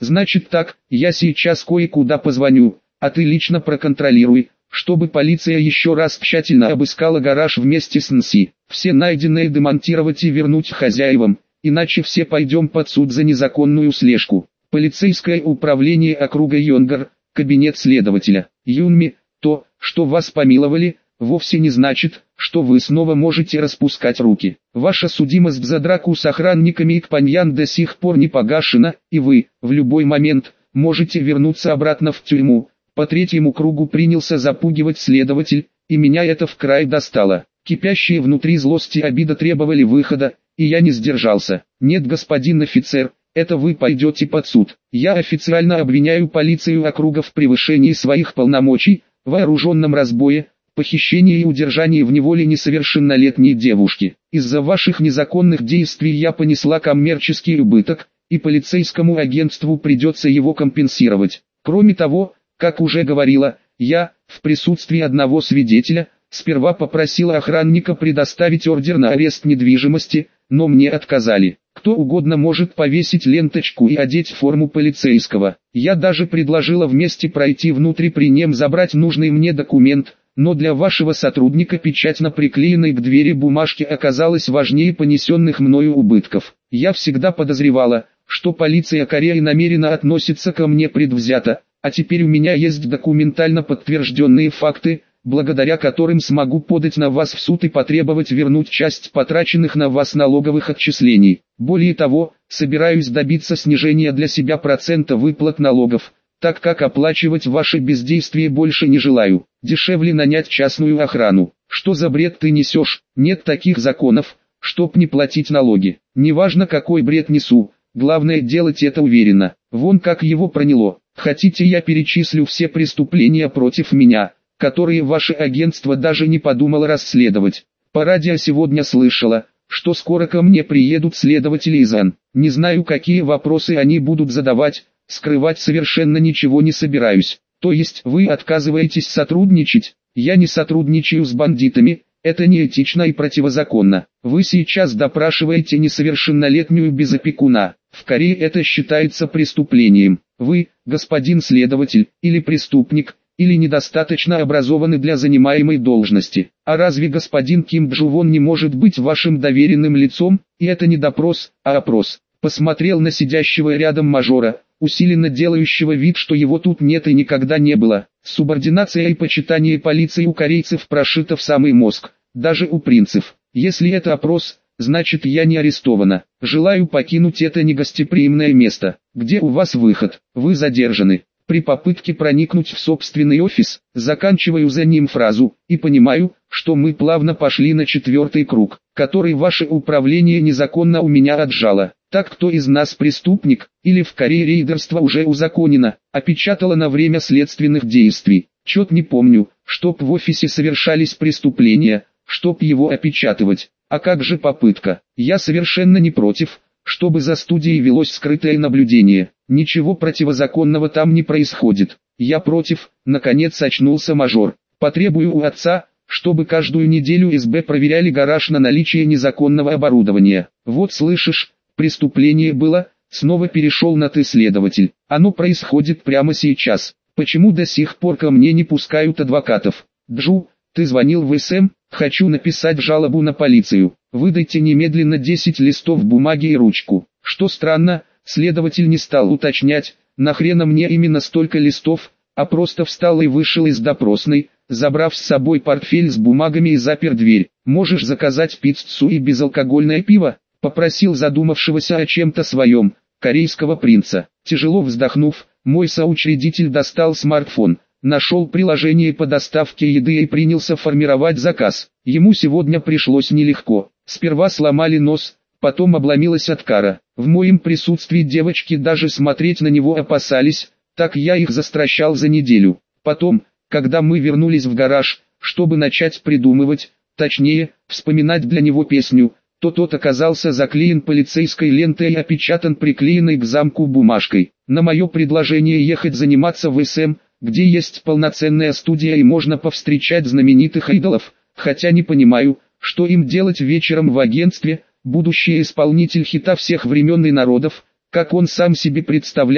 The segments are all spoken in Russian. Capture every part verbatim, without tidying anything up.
Значит так, я сейчас кое-куда позвоню, а ты лично проконтролируй, чтобы полиция еще раз тщательно обыскала гараж вместе с Нси. Все найденные демонтировать и вернуть хозяевам, иначе все пойдем под суд за незаконную слежку. Полицейское управление округа Йонгар, кабинет следователя. Юнми, то, что вас помиловали, вовсе не значит, что вы снова можете распускать руки. Ваша судимость за драку с охранниками Икпаньян до сих пор не погашена, и вы, в любой момент, можете вернуться обратно в тюрьму. По третьему кругу принялся запугивать следователь, и меня это вкрай достало. Кипящие внутри злости и обида требовали выхода, и я не сдержался. Нет, господин офицер, это вы пойдете под суд. Я официально обвиняю полицию округа в превышении своих полномочий, вооруженном разбое, похищении и удержании в неволе несовершеннолетней девушки. Из-за ваших незаконных действий я понесла коммерческий убыток, и полицейскому агентству придется его компенсировать. Кроме того, как уже говорила, я, в присутствии одного свидетеля, сперва попросила охранника предоставить ордер на арест недвижимости, но мне отказали. Кто угодно может повесить ленточку и одеть форму полицейского. Я даже предложила вместе пройти внутрь, при нем забрать нужный мне документ, но для вашего сотрудника печать на приклеенной к двери бумажке оказалась важнее понесенных мною убытков. Я всегда подозревала, что полиция Кореи намеренно относится ко мне предвзято, а теперь у меня есть документально подтвержденные факты, благодаря которым смогу подать на вас в суд и потребовать вернуть часть потраченных на вас налоговых отчислений. Более того, собираюсь добиться снижения для себя процента выплат налогов, так как оплачивать ваше бездействие больше не желаю. Дешевле нанять частную охрану. Что за бред ты несешь? Нет таких законов, чтоб не платить налоги. Неважно, какой бред несу, главное делать это уверенно. Вон как его проняло. Хотите, я перечислю все преступления против меня, которые ваше агентство даже не подумало расследовать? По радио сегодня слышала, что скоро ко мне приедут следователи из Ан. Не знаю, какие вопросы они будут задавать, скрывать совершенно ничего не собираюсь. То есть вы отказываетесь сотрудничать? Я не сотрудничаю с бандитами, это неэтично и противозаконно. Вы сейчас допрашиваете несовершеннолетнюю без опекуна. В Корее это считается преступлением. Вы, господин следователь, или преступник, или недостаточно образованы для занимаемой должности. А разве господин Ким Джувон не может быть вашим доверенным лицом? И это не допрос, а опрос. Посмотрел на сидящего рядом мажора, усиленно делающего вид, что его тут нет и никогда не было. Субординация и почитание полиции у корейцев прошито в самый мозг, даже у принцев. Если это опрос, значит я не арестована. Желаю покинуть это негостеприимное место. Где у вас выход? Вы задержаны. При попытке проникнуть в собственный офис, заканчиваю за ним фразу, и понимаю, что мы плавно пошли на четвертый круг, который ваше управление незаконно у меня отжало. Так кто из нас преступник, или в Корее рейдерство уже узаконено, опечатало на время следственных действий. Чет не помню, чтоб в офисе совершались преступления, чтоб его опечатывать. А как же попытка? Я совершенно не против, чтобы за студией велось скрытое наблюдение. Ничего противозаконного там не происходит. Я против, наконец очнулся мажор. Потребую у отца, чтобы каждую неделю СБ проверяли гараж на наличие незаконного оборудования. Вот слышишь, преступление было, снова перешел на ты, следователь. Оно происходит прямо сейчас. Почему до сих пор ко мне не пускают адвокатов? Джу, ты звонил в СМ? Хочу написать жалобу на полицию. Выдайте немедленно десять листов бумаги и ручку. Что странно, следователь не стал уточнять, нахрена мне именно столько листов, а просто встал и вышел из допросной, забрав с собой портфель с бумагами и запер дверь. Можешь заказать пиццу и безалкогольное пиво? Попросил задумавшегося о чем-то своем, корейского принца. Тяжело вздохнув, мой соучредитель достал смартфон, нашел приложение по доставке еды и принялся формировать заказ. Ему сегодня пришлось нелегко. Сперва сломали нос, потом обломилась от кара. В моем присутствии девочки даже смотреть на него опасались, так я их застращал за неделю. Потом, когда мы вернулись в гараж, чтобы начать придумывать, точнее, вспоминать для него песню, то тот оказался заклеен полицейской лентой и опечатан приклеенной к замку бумажкой. На мое предложение ехать заниматься в СМ, где есть полноценная студия и можно повстречать знаменитых идолов, хотя не понимаю, что им делать вечером в агентстве, будущий исполнитель хита всех времен и народов, как он сам себе представлял,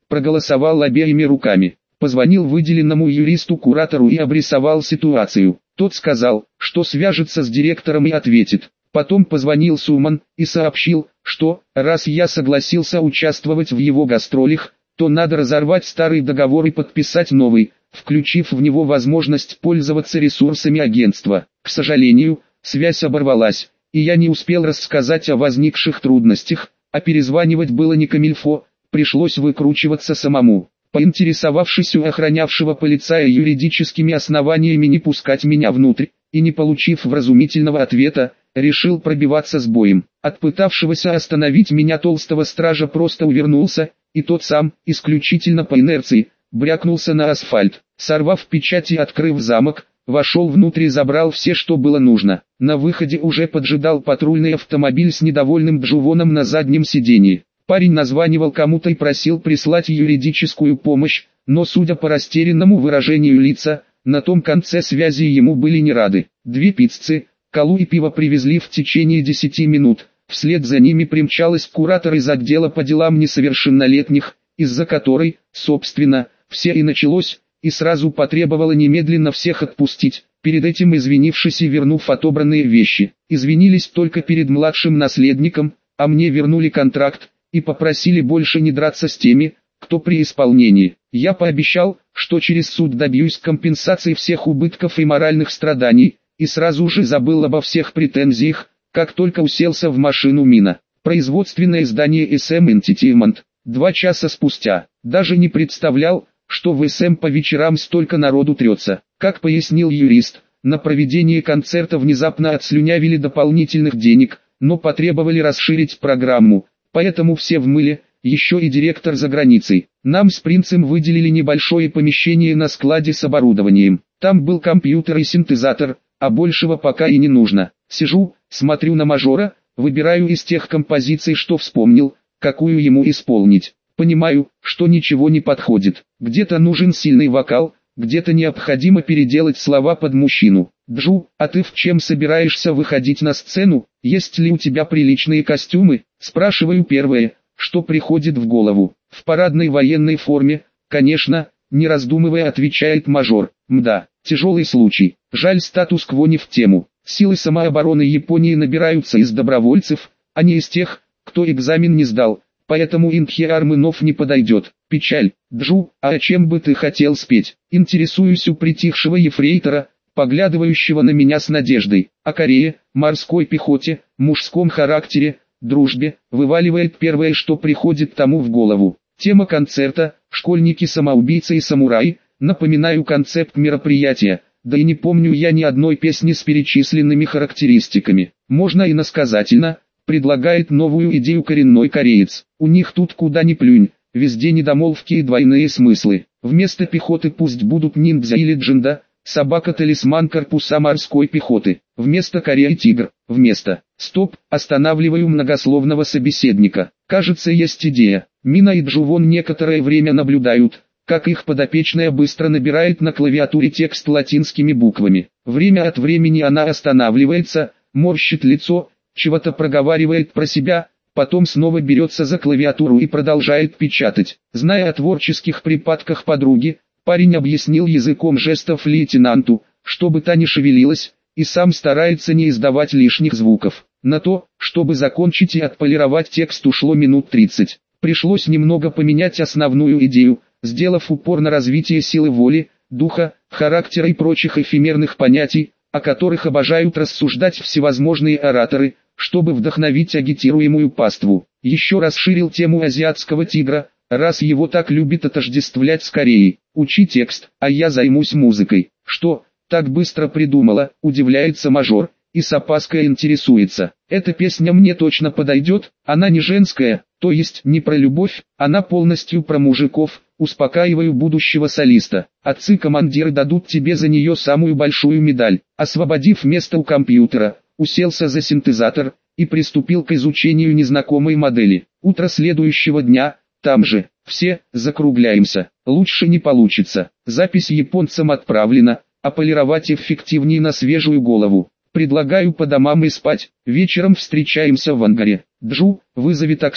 проголосовал обеими руками. Позвонил выделенному юристу-куратору и обрисовал ситуацию. Тот сказал, что свяжется с директором и ответит. Потом позвонил Суман и сообщил, что, раз я согласился участвовать в его гастролях, то надо разорвать старый договор и подписать новый, включив в него возможность пользоваться ресурсами агентства. К сожалению, связь оборвалась, и я не успел рассказать о возникших трудностях, а перезванивать было не камильфо, пришлось выкручиваться самому. Поинтересовавшись у охранявшего полицая юридическими основаниями не пускать меня внутрь, и не получив вразумительного ответа, решил пробиваться с боем. От пытавшегося остановить меня толстого стража просто увернулся, и тот сам, исключительно по инерции, брякнулся на асфальт. Сорвав печать и открыв замок, вошел внутрь и забрал все, что было нужно. На выходе уже поджидал патрульный автомобиль с недовольным Джувоном на заднем сиденье. Парень названивал кому-то и просил прислать юридическую помощь, но судя по растерянному выражению лица, на том конце связи ему были не рады. Две пиццы, колу и пиво привезли в течение десяти минут. Вслед за ними примчалась куратор из отдела по делам несовершеннолетних, из-за которой, собственно, все и началось, и сразу потребовала немедленно всех отпустить, перед этим извинившись и вернув отобранные вещи. Извинились только перед младшим наследником, а мне вернули контракт, и попросили больше не драться с теми, кто при исполнении. Я пообещал, что через суд добьюсь компенсации всех убытков и моральных страданий, и сразу же забыл обо всех претензиях, как только уселся в машину Мина. Производственное здание эс эм Entertainment. Два часа спустя. Даже не представлял, что в эс эм по вечерам столько народу трется. Как пояснил юрист, на проведение концерта внезапно отслюнявили дополнительных денег, но потребовали расширить программу. Поэтому все в мыле, еще и директор за границей. Нам с принцем выделили небольшое помещение на складе с оборудованием. Там был компьютер и синтезатор, а большего пока и не нужно. Сижу, смотрю на мажора, выбираю из тех композиций, что вспомнил, какую ему исполнить. Понимаю, что ничего не подходит. Где-то нужен сильный вокал, где-то необходимо переделать слова под мужчину. Джу, а ты в чем собираешься выходить на сцену? Есть ли у тебя приличные костюмы? Спрашиваю первое, что приходит в голову. В парадной военной форме, конечно, не раздумывая отвечает мажор. Мда, тяжелый случай. Жаль, статус-кво не в тему. Силы самообороны Японии набираются из добровольцев, а не из тех, кто экзамен не сдал. Поэтому Инхиармынов не подойдет. Печаль. Джу, а о чем бы ты хотел спеть? Интересуюсь у притихшего ефрейтора, поглядывающего на меня с надеждой. О Корее, морской пехоте, мужском характере, дружбе, вываливает первое, что приходит тому в голову. Тема концерта – школьники-самоубийцы и самураи. Напоминаю концепт мероприятия, да и не помню я ни одной песни с перечисленными характеристиками. Можно иносказательно. Предлагает новую идею коренной кореец. У них тут куда ни плюнь, везде недомолвки и двойные смыслы. Вместо пехоты пусть будут ниндзя или джинда, собака-талисман корпуса морской пехоты. Вместо Кореи тигр, вместо... Стоп, останавливаю многословного собеседника. Кажется, есть идея. Мина и Джувон некоторое время наблюдают, как их подопечная быстро набирает на клавиатуре текст латинскими буквами. Время от времени она останавливается, морщит лицо, чего-то проговаривает про себя, потом снова берется за клавиатуру и продолжает печатать. Зная о творческих припадках подруги, парень объяснил языком жестов лейтенанту, чтобы та не шевелилась, и сам старается не издавать лишних звуков. На то, чтобы закончить и отполировать текст, ушло минут тридцать. Пришлось немного поменять основную идею, сделав упор на развитие силы воли, духа, характера и прочих эфемерных понятий, о которых обожают рассуждать всевозможные ораторы, чтобы вдохновить агитируемую паству. Еще расширил тему азиатского тигра, раз его так любит отождествлять с Кореей. Учи текст, а я займусь музыкой. Что, так быстро придумала, удивляется мажор, и с опаской интересуется. Эта песня мне точно подойдет, она не женская, то есть не про любовь, она полностью про мужиков. Успокаиваю будущего солиста. Отцы-командиры дадут тебе за нее самую большую медаль. Освободив место у компьютера, уселся за синтезатор и приступил к изучению незнакомой модели. Утро следующего дня, там же, все, закругляемся. Лучше не получится. Запись японцам отправлена, а полировать эффективнее на свежую голову. Предлагаю по домам и спать. Вечером встречаемся в ангаре. Джу, вызови такси,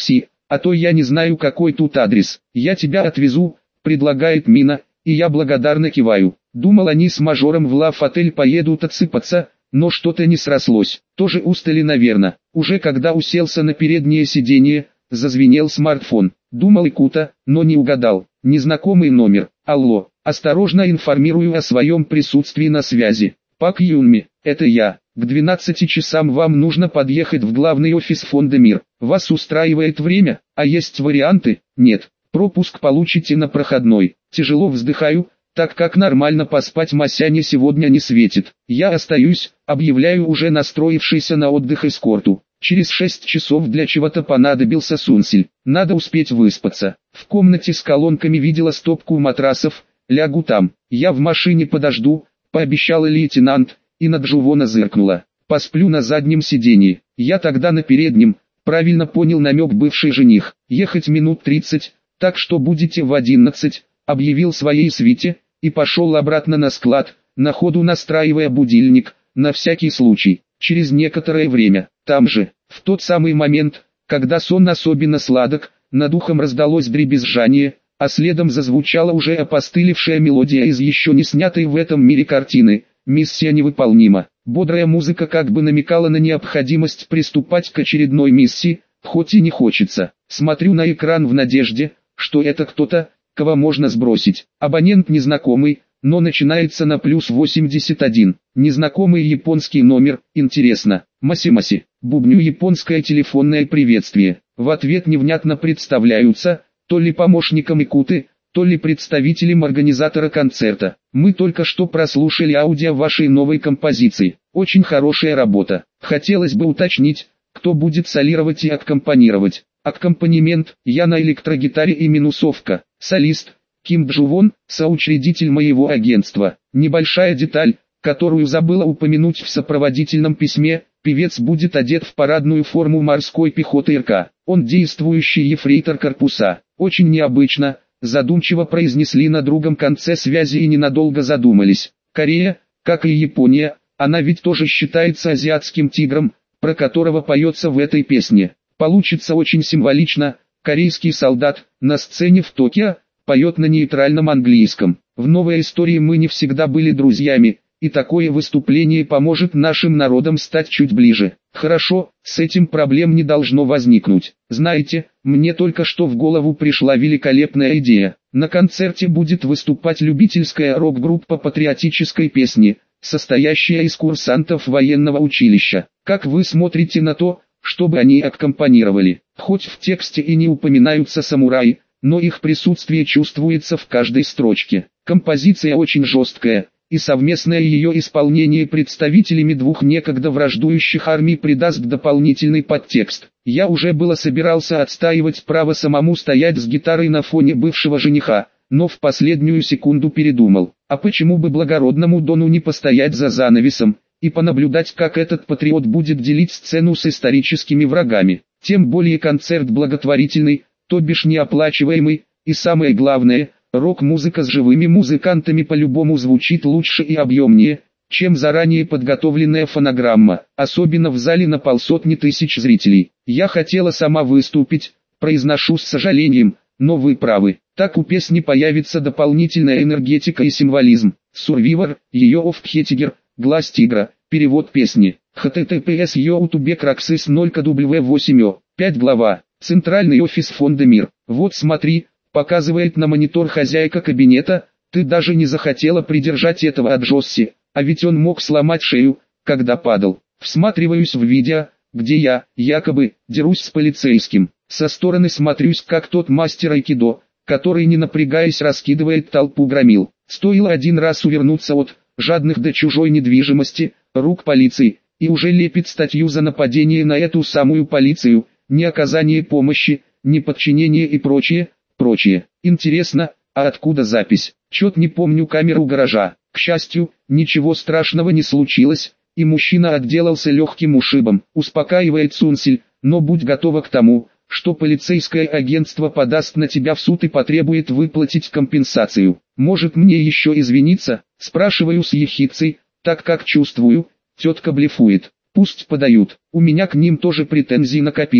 а то я не знаю, какой тут адрес. Я тебя отвезу, предлагает Мина, и я благодарно киваю. Думал, они с мажором в лав-отель поедут отсыпаться, но что-то не срослось. Тоже устали, наверное. Уже когда уселся на переднее сиденье, зазвенел смартфон. Думал Икута, но не угадал. Незнакомый номер. Алло, осторожно информирую о своем присутствии на связи. Пак Юнми, это я. К двенадцати часам вам нужно подъехать в главный офис фонда «Мир». Вас устраивает время, а есть варианты? Нет. Пропуск получите на проходной. Тяжело вздыхаю, так как нормально поспать Масяне сегодня не светит. Я остаюсь, объявляю уже настроившийся на отдых эскорту. Через шесть часов для чего-то понадобился Сунсиль. Надо успеть выспаться. В комнате с колонками видела стопку матрасов. Лягу там. Я в машине подожду, пообещал лейтенант, и на Джувона зыркнула. Посплю на заднем сиденье. Я тогда на переднем. Правильно понял намек бывший жених. Ехать минут тридцать, так что будете в одиннадцать, объявил своей свите, и пошел обратно на склад, на ходу настраивая будильник, на всякий случай. Через некоторое время, там же, в тот самый момент, когда сон особенно сладок, над ухом раздалось дребезжание, а следом зазвучала уже опостылевшая мелодия из еще не снятой в этом мире картины «Миссия невыполнима». Бодрая музыка как бы намекала на необходимость приступать к очередной миссии, хоть и не хочется. Смотрю на экран в надежде, что это кто-то, кого можно сбросить. Абонент незнакомый, но начинается на плюс восемьдесят один. Незнакомый японский номер, интересно. Маси-маси. Бубню японское телефонное приветствие. В ответ невнятно представляются, то ли помощником Икуты, то ли представителем организатора концерта. Мы только что прослушали аудио вашей новой композиции. Очень хорошая работа. Хотелось бы уточнить, кто будет солировать и аккомпанировать. Аккомпанемент, я на электрогитаре и минусовка. Солист, Ким Джувон, соучредитель моего агентства. Небольшая деталь, которую забыла упомянуть в сопроводительном письме, певец будет одет в парадную форму морской пехоты РК. Он действующий ефрейтор корпуса. Очень необычно, задумчиво произнесли на другом конце связи и ненадолго задумались. Корея, как и Япония, она ведь тоже считается азиатским тигром, про которого поется в этой песне. Получится очень символично. Корейский солдат, на сцене в Токио, поет на нейтральном английском. В новой истории мы не всегда были друзьями, и такое выступление поможет нашим народам стать чуть ближе. Хорошо, с этим проблем не должно возникнуть. Знаете, мне только что в голову пришла великолепная идея. На концерте будет выступать любительская рок-группа патриотической песни, состоящая из курсантов военного училища. Как вы смотрите на то, чтобы они аккомпанировали? Хоть в тексте и не упоминаются самураи, но их присутствие чувствуется в каждой строчке. Композиция очень жесткая, и совместное ее исполнение представителями двух некогда враждующих армий придаст дополнительный подтекст. Я уже было собирался отстаивать право самому стоять с гитарой на фоне бывшего жениха, но в последнюю секунду передумал. А почему бы благородному Дону не постоять за занавесом и понаблюдать, как этот патриот будет делить сцену с историческими врагами? Тем более концерт благотворительный, то бишь неоплачиваемый, и самое главное, рок-музыка с живыми музыкантами по-любому звучит лучше и объемнее, чем заранее подготовленная фонограмма, особенно в зале на полсотни тысяч зрителей. Я хотела сама выступить, произношу с сожалением, но вы правы, так у песни появится дополнительная энергетика и символизм. Survivor, ее офтхетигер, глаз тигра, перевод песни, https youtube краксис ноль ка дабл ю восемь о, пять глава, центральный офис фонда «Мир». Вот смотри, показывает на монитор хозяйка кабинета, ты даже не захотела придержать этого Аджосси, а ведь он мог сломать шею, когда падал. Всматриваюсь в видео, где я, якобы, дерусь с полицейским. Со стороны смотрюсь, как тот мастер айкидо, который не напрягаясь раскидывает толпу громил. Стоило один раз увернуться от жадных до чужой недвижимости рук полиции, и уже лепит статью за нападение на эту самую полицию, неоказание помощи, неподчинение и прочее, прочее. Интересно, а откуда запись? Чет не помню камеру гаража. К счастью, ничего страшного не случилось, и мужчина отделался легким ушибом. Успокаивает Сунсиль, но будь готова к тому, что полицейское агентство подаст на тебя в суд и потребует выплатить компенсацию. Может мне еще извиниться? Спрашиваю с ехидцей, так как чувствую, тетка блефует. Пусть подают, у меня к ним тоже претензий накопилось.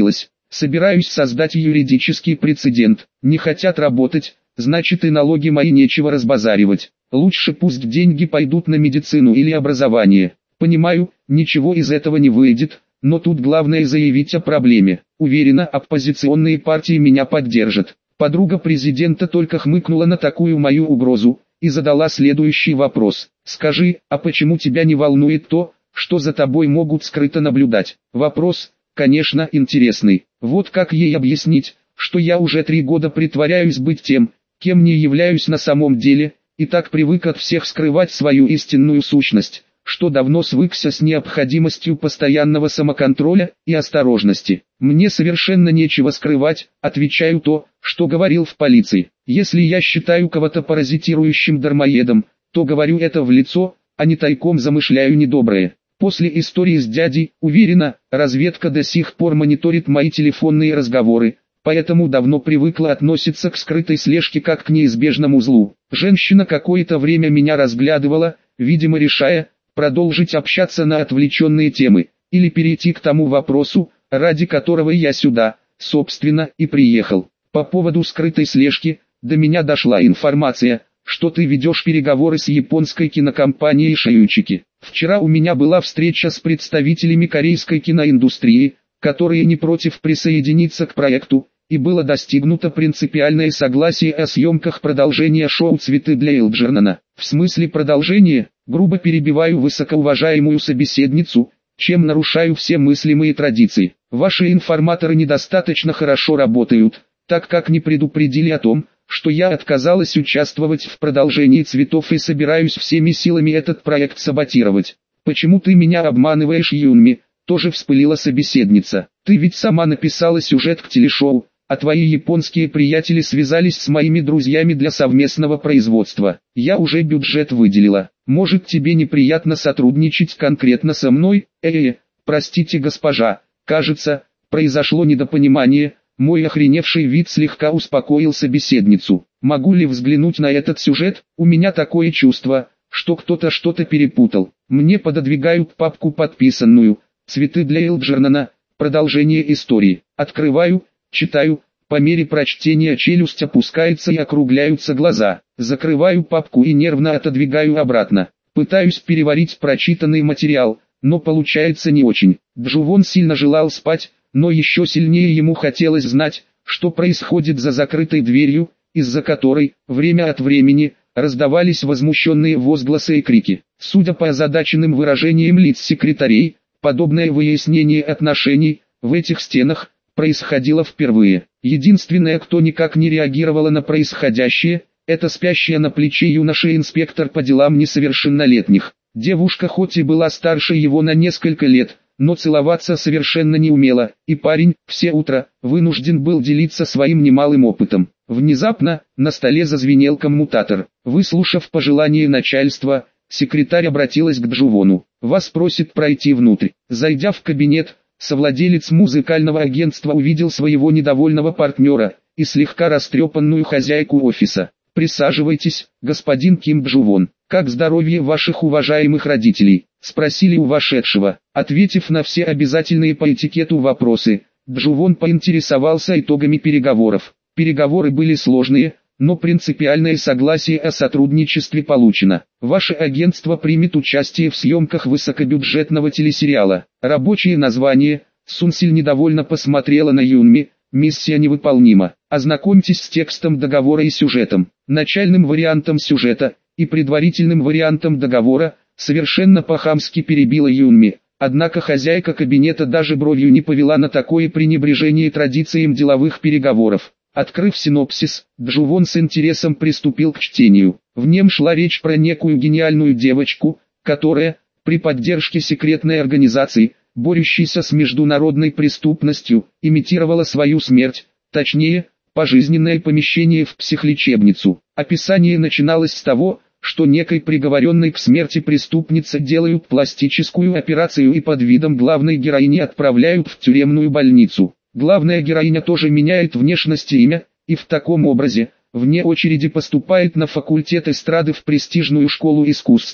Собираюсь создать юридический прецедент. Не хотят работать, значит и налоги мои нечего разбазаривать. Лучше пусть деньги пойдут на медицину или образование. Понимаю, ничего из этого не выйдет, но тут главное заявить о проблеме. Уверена, оппозиционные партии меня поддержат. Подруга президента только хмыкнула на такую мою угрозу и задала следующий вопрос. Скажи, а почему тебя не волнует то, что за тобой могут скрыто наблюдать? Вопрос, конечно, интересный. Вот как ей объяснить, что я уже три года притворяюсь быть тем, кем не являюсь на самом деле, и так привык от всех скрывать свою истинную сущность, что давно свыкся с необходимостью постоянного самоконтроля и осторожности. Мне совершенно нечего скрывать, отвечаю то, что говорил в полиции. Если я считаю кого-то паразитирующим дармоедом, то говорю это в лицо, а не тайком замышляю недоброе. После истории с дядей, уверена, разведка до сих пор мониторит мои телефонные разговоры, поэтому давно привыкла относиться к скрытой слежке как к неизбежному злу. Женщина какое-то время меня разглядывала, видимо решая, продолжить общаться на отвлеченные темы, или перейти к тому вопросу, ради которого я сюда, собственно, и приехал. По поводу скрытой слежки, до меня дошла информация, что ты ведешь переговоры с японской кинокомпанией «Шиючики». Вчера у меня была встреча с представителями корейской киноиндустрии, которые не против присоединиться к проекту, и было достигнуто принципиальное согласие о съемках продолжения шоу «Цветы для Элджернона». В смысле продолжения, грубо перебиваю высокоуважаемую собеседницу, чем нарушаю все мыслимые традиции. Ваши информаторы недостаточно хорошо работают, так как не предупредили о том, что я отказалась участвовать в продолжении «Цветов» и собираюсь всеми силами этот проект саботировать. «Почему ты меня обманываешь, Юнми?» Тоже вспылила собеседница. «Ты ведь сама написала сюжет к телешоу, а твои японские приятели связались с моими друзьями для совместного производства. Я уже бюджет выделила. Может, тебе неприятно сотрудничать конкретно со мной? Э-э, простите, госпожа, кажется, произошло недопонимание». Мой охреневший вид слегка успокоил собеседницу. Могу ли взглянуть на этот сюжет? У меня такое чувство, что кто-то что-то перепутал. Мне пододвигают папку подписанную «Цветы для Элджернона», продолжение истории. Открываю, читаю, по мере прочтения челюсть опускается и округляются глаза. Закрываю папку и нервно отодвигаю обратно. Пытаюсь переварить прочитанный материал, но получается не очень. Джувон сильно желал спать, но еще сильнее ему хотелось знать, что происходит за закрытой дверью, из-за которой, время от времени, раздавались возмущенные возгласы и крики. Судя по озадаченным выражениям лиц секретарей, подобное выяснение отношений, в этих стенах, происходило впервые. Единственное, кто никак не реагировала на происходящее, это спящая на плече юноша-инспектор по делам несовершеннолетних. Девушка хоть и была старше его на несколько лет, но целоваться совершенно не умела, и парень, все утро, вынужден был делиться своим немалым опытом. Внезапно, на столе зазвенел коммутатор. Выслушав пожелание начальства, секретарь обратилась к Джувону. «Вас просит пройти внутрь». Зайдя в кабинет, совладелец музыкального агентства увидел своего недовольного партнера и слегка растрепанную хозяйку офиса. «Присаживайтесь, господин Ким Джувон. Как здоровье ваших уважаемых родителей?» — спросили у вошедшего. Ответив на все обязательные по этикету вопросы, Джувон поинтересовался итогами переговоров. Переговоры были сложные, но принципиальное согласие о сотрудничестве получено. Ваше агентство примет участие в съемках высокобюджетного телесериала. Рабочее название. Сунсиль недовольно посмотрела на Юнми. Миссия невыполнима. Ознакомьтесь с текстом договора и сюжетом. Начальным вариантом сюжета и предварительным вариантом договора совершенно по-хамски перебила Юнми. Однако хозяйка кабинета даже бровью не повела на такое пренебрежение традициям деловых переговоров. Открыв синопсис, Джувон с интересом приступил к чтению. В нем шла речь про некую гениальную девочку, которая, при поддержке секретной организации, борющейся с международной преступностью, имитировала свою смерть, точнее, пожизненное помещение в психлечебницу. Описание начиналось с того, что некой приговоренной к смерти преступнице делают пластическую операцию и под видом главной героини отправляют в тюремную больницу. Главная героиня тоже меняет внешность и имя, и в таком образе, вне очереди поступает на факультет эстрады в престижную школу искусств.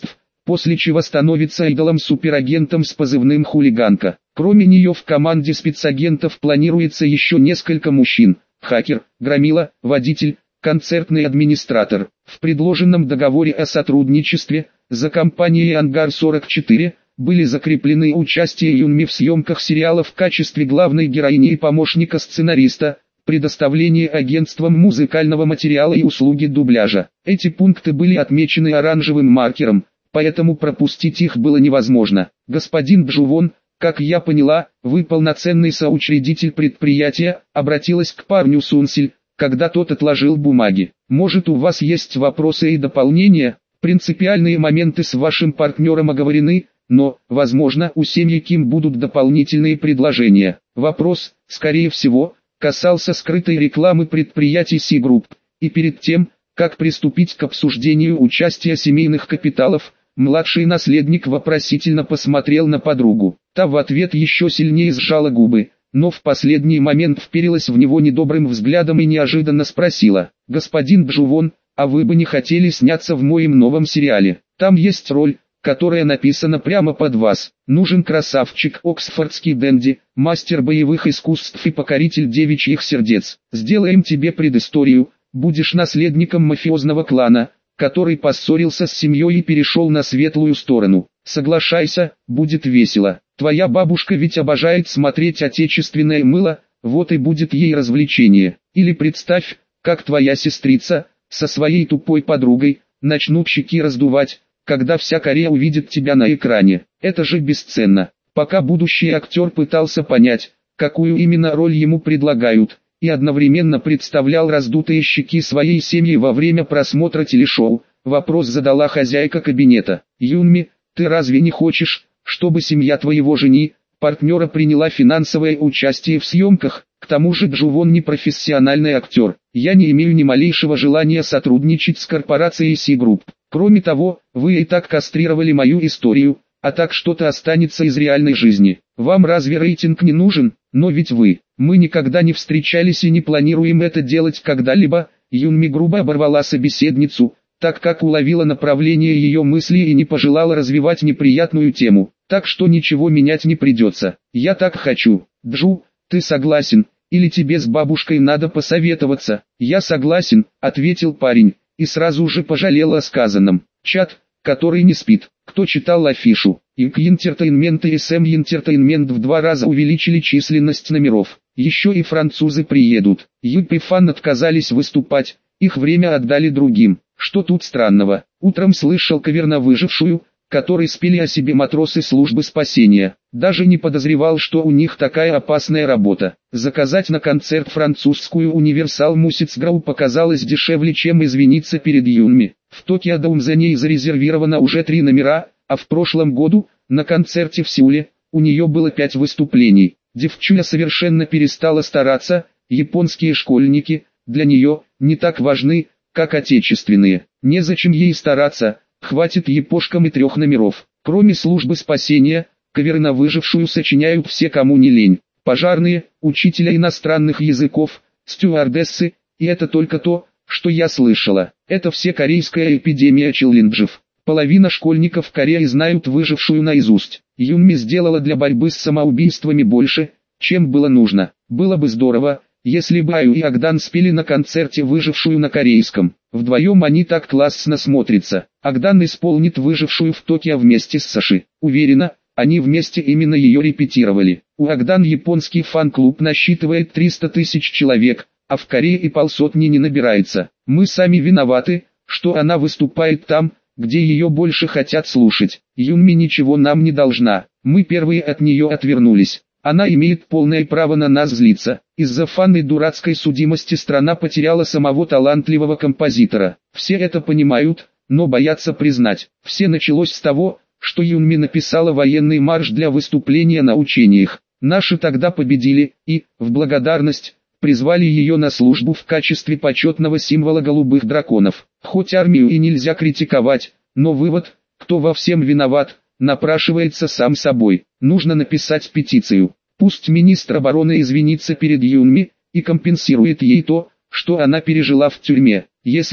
после чего становится идолом-суперагентом с позывным «Хулиганка». Кроме нее в команде спецагентов планируется еще несколько мужчин: хакер, громила, водитель, концертный администратор. В предложенном договоре о сотрудничестве за компанией «Ангар сорок четыре» были закреплены участие Юнми в съемках сериала в качестве главной героини и помощника сценариста, предоставление агентствам музыкального материала и услуги дубляжа. Эти пункты были отмечены оранжевым маркером, поэтому пропустить их было невозможно. Господин Бжувон, как я поняла, вы полноценный соучредитель предприятия, обратилась к парню Сунсиль, когда тот отложил бумаги. Может, у вас есть вопросы и дополнения? Принципиальные моменты с вашим партнером оговорены, но, возможно, у семьи Ким будут дополнительные предложения. Вопрос, скорее всего, касался скрытой рекламы предприятий Си-Групп, и перед тем, как приступить к обсуждению участия семейных капиталов, младший наследник вопросительно посмотрел на подругу. Та в ответ еще сильнее сжала губы, но в последний момент вперилась в него недобрым взглядом и неожиданно спросила: «Господин Бжувон, а вы бы не хотели сняться в моем новом сериале? Там есть роль, которая написана прямо под вас. Нужен красавчик, оксфордский денди, мастер боевых искусств и покоритель девичьих сердец. Сделаем тебе предысторию, будешь наследником мафиозного клана, который поссорился с семьей и перешел на светлую сторону. Соглашайся, будет весело. Твоя бабушка ведь обожает смотреть отечественное мыло, вот и будет ей развлечение. Или представь, как твоя сестрица, со своей тупой подругой, начнут щеки раздувать, когда вся Корея увидит тебя на экране. Это же бесценно». Пока будущий актер пытался понять, какую именно роль ему предлагают, и одновременно представлял раздутые щеки своей семьи во время просмотра телешоу, вопрос задала хозяйка кабинета: «Юнми, ты разве не хочешь, чтобы семья твоего жени, партнера приняла финансовое участие в съемках? К тому же Бжувон не профессиональный актер. Я не имею ни малейшего желания сотрудничать с корпорацией Си-Групп. Кроме того, вы и так кастрировали мою историю, а так что-то останется из реальной жизни. Вам разве рейтинг не нужен? Но ведь вы, мы никогда не встречались и не планируем это делать когда-либо». Юнми грубо оборвала собеседницу, так как уловила направление ее мысли и не пожелала развивать неприятную тему. «Так что ничего менять не придется. Я так хочу. Бжу, ты согласен, или тебе с бабушкой надо посоветоваться?» «Я согласен», — ответил парень, и сразу же пожалел о сказанном. Чат, который не спит. Кто читал афишу? Юг Entertainment и эс эм Entertainment в два раза увеличили численность номеров. Еще и французы приедут. Юг и Фан отказались выступать, их время отдали другим. Что тут странного? Утром слышал кавер на выжившую, который спели о себе матросы службы спасения. Даже не подозревал, что у них такая опасная работа. Заказать на концерт французскую Universal Music Group показалось дешевле, чем извиниться перед Юнми. В Токио Доум за ней зарезервировано уже три номера, а в прошлом году, на концерте в Сеуле, у нее было пять выступлений. Девчуля совершенно перестала стараться, японские школьники, для нее, не так важны, как отечественные. Незачем ей стараться, хватит япошкам и трех номеров. Кроме службы спасения, каверы на выжившую сочиняют все, кому не лень. Пожарные, учителя иностранных языков, стюардессы, и это только то, что я слышала. Это все корейская эпидемия челленджев. Половина школьников Кореи знают выжившую наизусть. Юнми сделала для борьбы с самоубийствами больше, чем было нужно. Было бы здорово, если бы Аю и Агдан спели на концерте выжившую на корейском. Вдвоем они так классно смотрятся. Агдан исполнит выжившую в Токио вместе с Саши. Уверена, они вместе именно ее репетировали. У Агдан японский фан-клуб насчитывает триста тысяч человек, а в Корее и полсотни не набирается. Мы сами виноваты, что она выступает там, где ее больше хотят слушать. Юнми ничего нам не должна. Мы первые от нее отвернулись. Она имеет полное право на нас злиться. Из-за фанной дурацкой судимости страна потеряла самого талантливого композитора. Все это понимают, но боятся признать. Все началось с того, что Юнми написала военный марш для выступления на учениях. Наши тогда победили и, в благодарность, призвали ее на службу в качестве почетного символа голубых драконов. Хоть армию и нельзя критиковать, но вывод, кто во всем виноват, напрашивается сам собой. Нужно написать петицию. Пусть министр обороны извинится перед Юнми и компенсирует ей то, что она пережила в тюрьме. Если,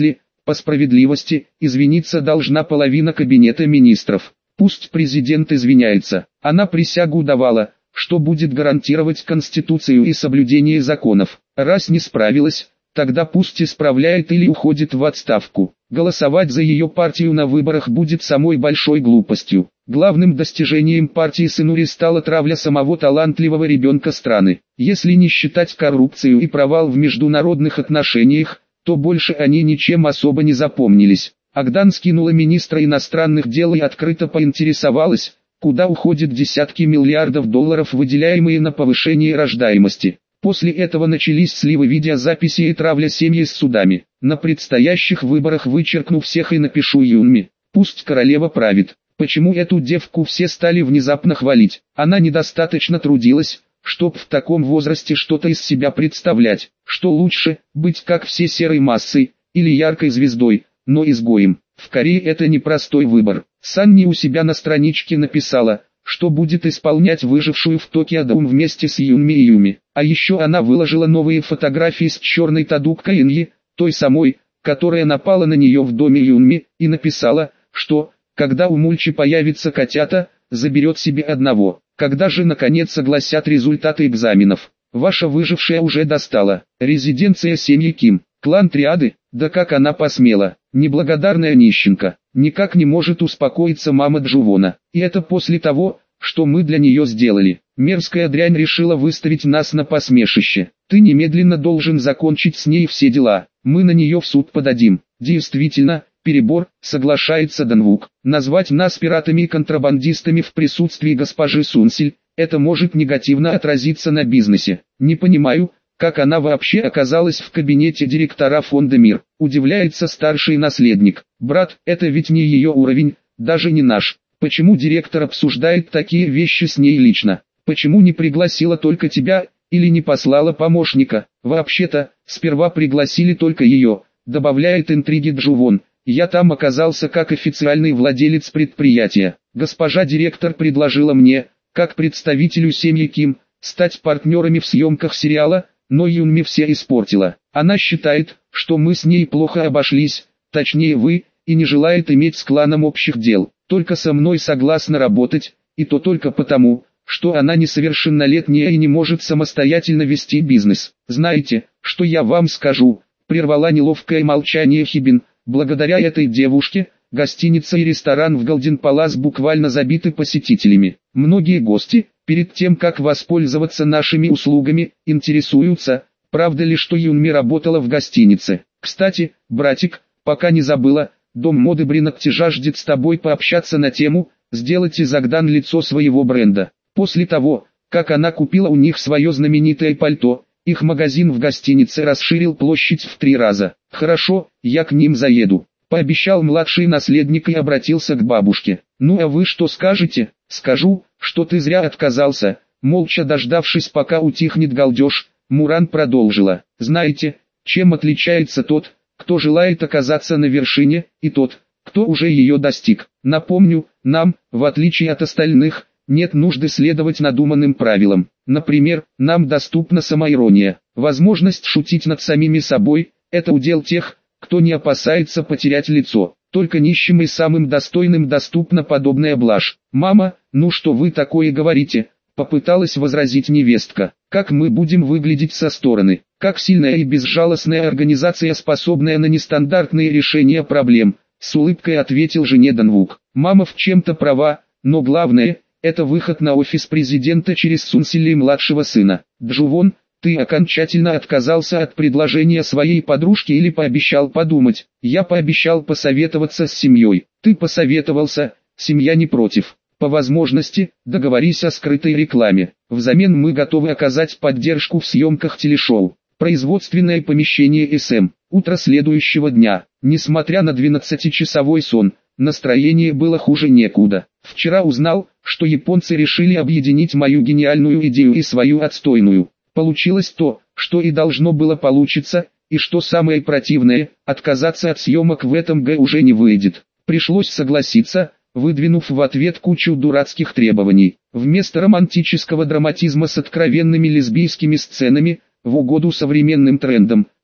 По справедливости, извиниться должна половина кабинета министров. Пусть президент извиняется. Она присягу давала, что будет гарантировать Конституцию и соблюдение законов. Раз не справилась, тогда пусть исправляет или уходит в отставку. Голосовать за ее партию на выборах будет самой большой глупостью. Главным достижением партии Синури стала травля самого талантливого ребенка страны. Если не считать коррупцию и провал в международных отношениях, то больше они ничем особо не запомнились. Агдан скинула министра иностранных дел и открыто поинтересовалась, куда уходят десятки миллиардов долларов, выделяемые на повышение рождаемости. После этого начались сливы видеозаписи и травля семьи с судами. На предстоящих выборах вычеркну всех и напишу Юнми. Пусть королева правит. Почему эту девку все стали внезапно хвалить? Она недостаточно трудилась, чтоб в таком возрасте что-то из себя представлять. Что лучше, быть как все серой массой, или яркой звездой, но изгоем. В Корее это непростой выбор. Санни у себя на страничке написала, что будет исполнять выжившую в Токио Дум вместе с Юнми и Юми. А еще она выложила новые фотографии с черной Тадук Иньи, той самой, которая напала на нее в доме Юнми, и написала, что, когда у Мульчи появятся котята, заберет себе одного. Когда же наконец согласят результаты экзаменов? Ваша выжившая уже достала. Резиденция семьи Ким. Клан Триады, да как она посмела. Неблагодарная нищенка. Никак не может успокоиться мама Джувона. И это после того, что мы для нее сделали. Мерзкая дрянь решила выставить нас на посмешище. Ты немедленно должен закончить с ней все дела. Мы на нее в суд подадим. Действительно, перебор, соглашается Данвук. Назвать нас пиратами и контрабандистами в присутствии госпожи Сунсиль, это может негативно отразиться на бизнесе. Не понимаю, как она вообще оказалась в кабинете директора фонда «Мир», удивляется старший наследник. Брат, это ведь не ее уровень, даже не наш. Почему директор обсуждает такие вещи с ней лично? Почему не пригласила только тебя, или не послала помощника? Вообще-то, сперва пригласили только ее, добавляет интриги Джувон. Я там оказался как официальный владелец предприятия. Госпожа директор предложила мне, как представителю семьи Ким, стать партнерами в съемках сериала, но Юнми все испортила. Она считает, что мы с ней плохо обошлись, точнее вы, и не желает иметь с кланом общих дел. Только со мной согласна работать, и то только потому, что она несовершеннолетняя и не может самостоятельно вести бизнес. Знаете, что я вам скажу? Прервала неловкое молчание Хибин. Благодаря этой девушке, гостиница и ресторан в Голден Палас буквально забиты посетителями. Многие гости, перед тем как воспользоваться нашими услугами, интересуются, правда ли, что Юнми работала в гостинице. Кстати, братик, пока не забыла, дом моды Бринокти жаждет с тобой пообщаться на тему, сделать из Агдан лицо своего бренда. После того, как она купила у них свое знаменитое пальто, их магазин в гостинице расширил площадь в три раза. Хорошо, я к ним заеду, пообещал младший наследник и обратился к бабушке. Ну а вы что скажете? Скажу, что ты зря отказался. Молча дождавшись, пока утихнет галдеж, Муран продолжила. Знаете, чем отличается тот, кто желает оказаться на вершине, и тот, кто уже ее достиг? Напомню, нам, в отличие от остальных, нет нужды следовать надуманным правилам. Например, нам доступна самоирония. Возможность шутить над самими собой – это удел тех, кто не опасается потерять лицо. Только нищим и самым достойным доступна подобная блажь. «Мама, ну что вы такое говорите?» – попыталась возразить невестка. «Как мы будем выглядеть со стороны? Как сильная и безжалостная организация, способная на нестандартные решения проблем?» – с улыбкой ответил жене Данвук. «Мама в чем-то права, но главное – это выход на офис президента через Сунсиль и младшего сына. Джувон, ты окончательно отказался от предложения своей подружки или пообещал подумать?» «Я пообещал посоветоваться с семьей». «Ты посоветовался, семья не против. По возможности, договорись о скрытой рекламе. Взамен мы готовы оказать поддержку в съемках телешоу». Производственное помещение эс эм. Утро следующего дня. Несмотря на двенадцатичасовой сон, настроение было хуже некуда. Вчера узнал, что японцы решили объединить мою гениальную идею и свою отстойную. Получилось то, что и должно было получиться, и что самое противное, отказаться от съемок в этом г уже не выйдет. Пришлось согласиться, выдвинув в ответ кучу дурацких требований. Вместо романтического драматизма с откровенными лесбийскими сценами, в угоду современным трендам,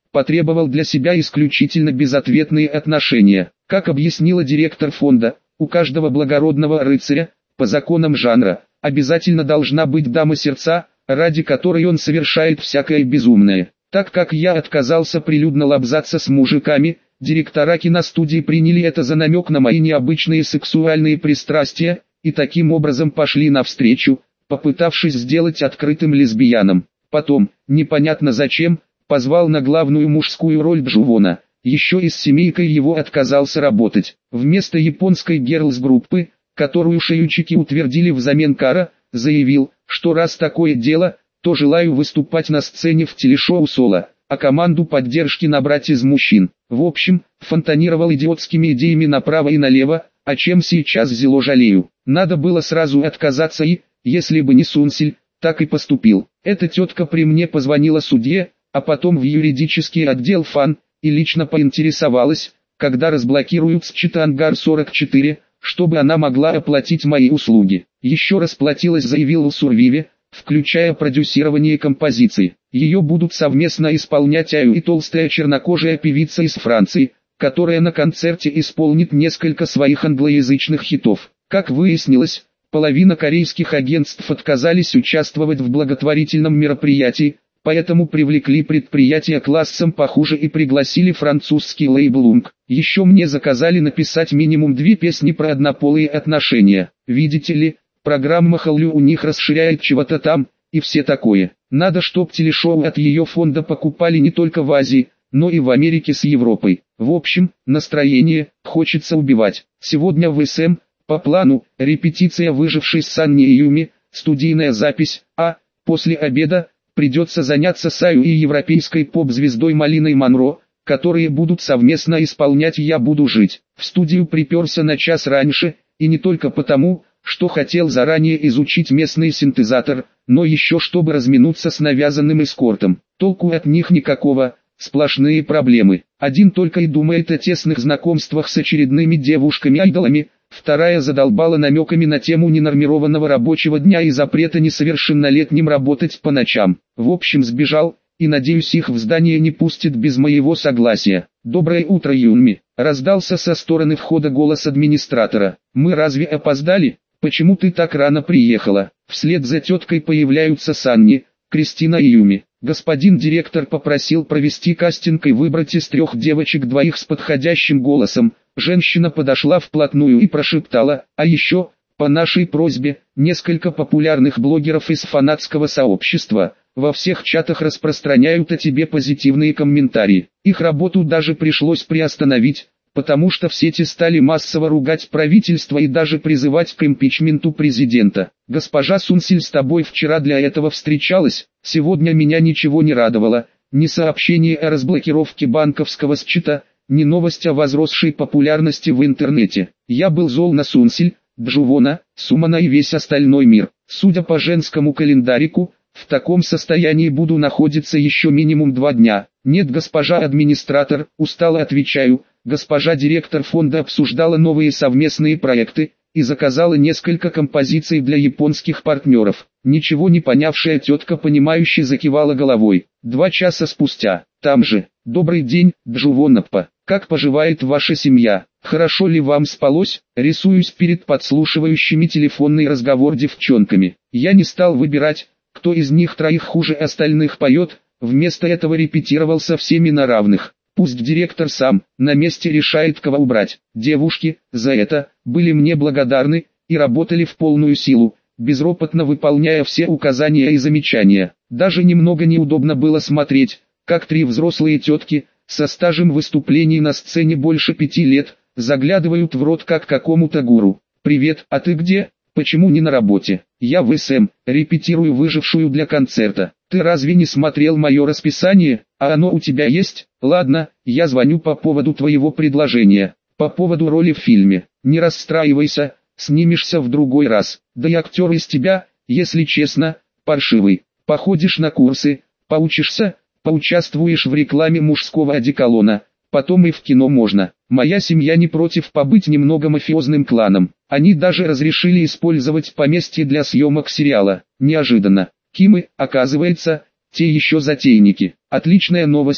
потребовал для себя исключительно безответные отношения. Как объяснила директор фонда, у каждого благородного рыцаря, по законам жанра, обязательно должна быть дама сердца, ради которой он совершает всякое безумное. Так как я отказался прилюдно лобзаться с мужиками, директора киностудии приняли это за намек на мои необычные сексуальные пристрастия, и таким образом пошли навстречу, попытавшись сделать открытым лесбияном. Потом, непонятно зачем, позвал на главную мужскую роль Джувона. Еще и с семейкой его отказался работать. Вместо японской герлс-группы, которую шеючики утвердили взамен Кара, заявил, что раз такое дело, то желаю выступать на сцене в телешоу соло, а команду поддержки набрать из мужчин. В общем, фонтанировал идиотскими идеями направо и налево, о чем сейчас зело жалею. Надо было сразу отказаться и, если бы не Сунсиль, так и поступил. Эта тетка при мне позвонила судье, а потом в юридический отдел ФАН, и лично поинтересовалась, когда разблокируют счет Ангар сорок четыре, чтобы она могла оплатить мои услуги. Еще расплатилась, заявил Сурвиве, включая продюсирование композиции. Ее будут совместно исполнять Аю и толстая чернокожая певица из Франции, которая на концерте исполнит несколько своих англоязычных хитов. Как выяснилось, половина корейских агентств отказались участвовать в благотворительном мероприятии, поэтому привлекли предприятие классом похуже и пригласили французский лейбл Унг. Еще мне заказали написать минимум две песни про однополые отношения. Видите ли, программа Халлю у них расширяет чего-то там, и все такое. Надо, чтоб телешоу от ее фонда покупали не только в Азии, но и в Америке с Европой. В общем, настроение, хочется убивать. Сегодня в СМ, по плану, репетиция выжившей с Санни и Юми, студийная запись, а, после обеда, придется заняться Саю и европейской поп-звездой Малиной Монро, которые будут совместно исполнять «Я буду жить». В студию приперся на час раньше, и не только потому, что хотел заранее изучить местный синтезатор, но еще чтобы разминуться с навязанным эскортом. Толку от них никакого, сплошные проблемы. Один только и думает о тесных знакомствах с очередными девушками-айдолами, вторая задолбала намеками на тему ненормированного рабочего дня и запрета несовершеннолетним работать по ночам. В общем, сбежал, и надеюсь, их в здание не пустят без моего согласия. «Доброе утро, Юнми», — раздался со стороны входа голос администратора. «Мы разве опоздали? Почему ты так рано приехала?» Вслед за теткой появляются Санни, Кристина и Юми. Господин директор попросил провести кастинг и выбрать из трех девочек двоих с подходящим голосом. Женщина подошла вплотную и прошептала: «А еще, по нашей просьбе, несколько популярных блогеров из фанатского сообщества во всех чатах распространяют о тебе позитивные комментарии. Их работу даже пришлось приостановить, потому что в сети стали массово ругать правительство и даже призывать к импичменту президента. Госпожа Сунсиль с тобой вчера для этого встречалась, сегодня меня ничего не радовало, ни сообщение о разблокировке банковского счета, ни новость о возросшей популярности в интернете. Я был зол на Сунсиль, Джувона, Сумана и весь остальной мир. Судя по женскому календарику, в таком состоянии буду находиться еще минимум два дня. Нет, госпожа администратор, устало отвечаю. Госпожа директор фонда обсуждала новые совместные проекты и заказала несколько композиций для японских партнеров. Ничего не понявшая тетка понимающе закивала головой. Два часа спустя, там же: «Добрый день, Джувонаппа, как поживает ваша семья? Хорошо ли вам спалось?» Рисуюсь перед подслушивающими телефонный разговор девчонками. Я не стал выбирать, кто из них троих хуже остальных поет, вместо этого репетировал со всеми на равных. Пусть директор сам на месте решает, кого убрать. Девушки за это были мне благодарны и работали в полную силу, безропотно выполняя все указания и замечания. Даже немного неудобно было смотреть, как три взрослые тетки, со стажем выступлений на сцене больше пяти лет, заглядывают в рот как какому-то гуру. «Привет, а ты где? Почему не на работе?» «Я в СМ, репетирую выжившую для концерта. Ты разве не смотрел мое расписание, а оно у тебя есть?» «Ладно, я звоню по поводу твоего предложения, по поводу роли в фильме. Не расстраивайся, снимешься в другой раз. Да и актер из тебя, если честно, паршивый. Походишь на курсы, поучишься, поучаствуешь в рекламе мужского одеколона, потом и в кино можно. Моя семья не против побыть немного мафиозным кланом. Они даже разрешили использовать поместье для съемок сериала. Неожиданно. Кимы, оказывается, те еще затейники. Отличная новость,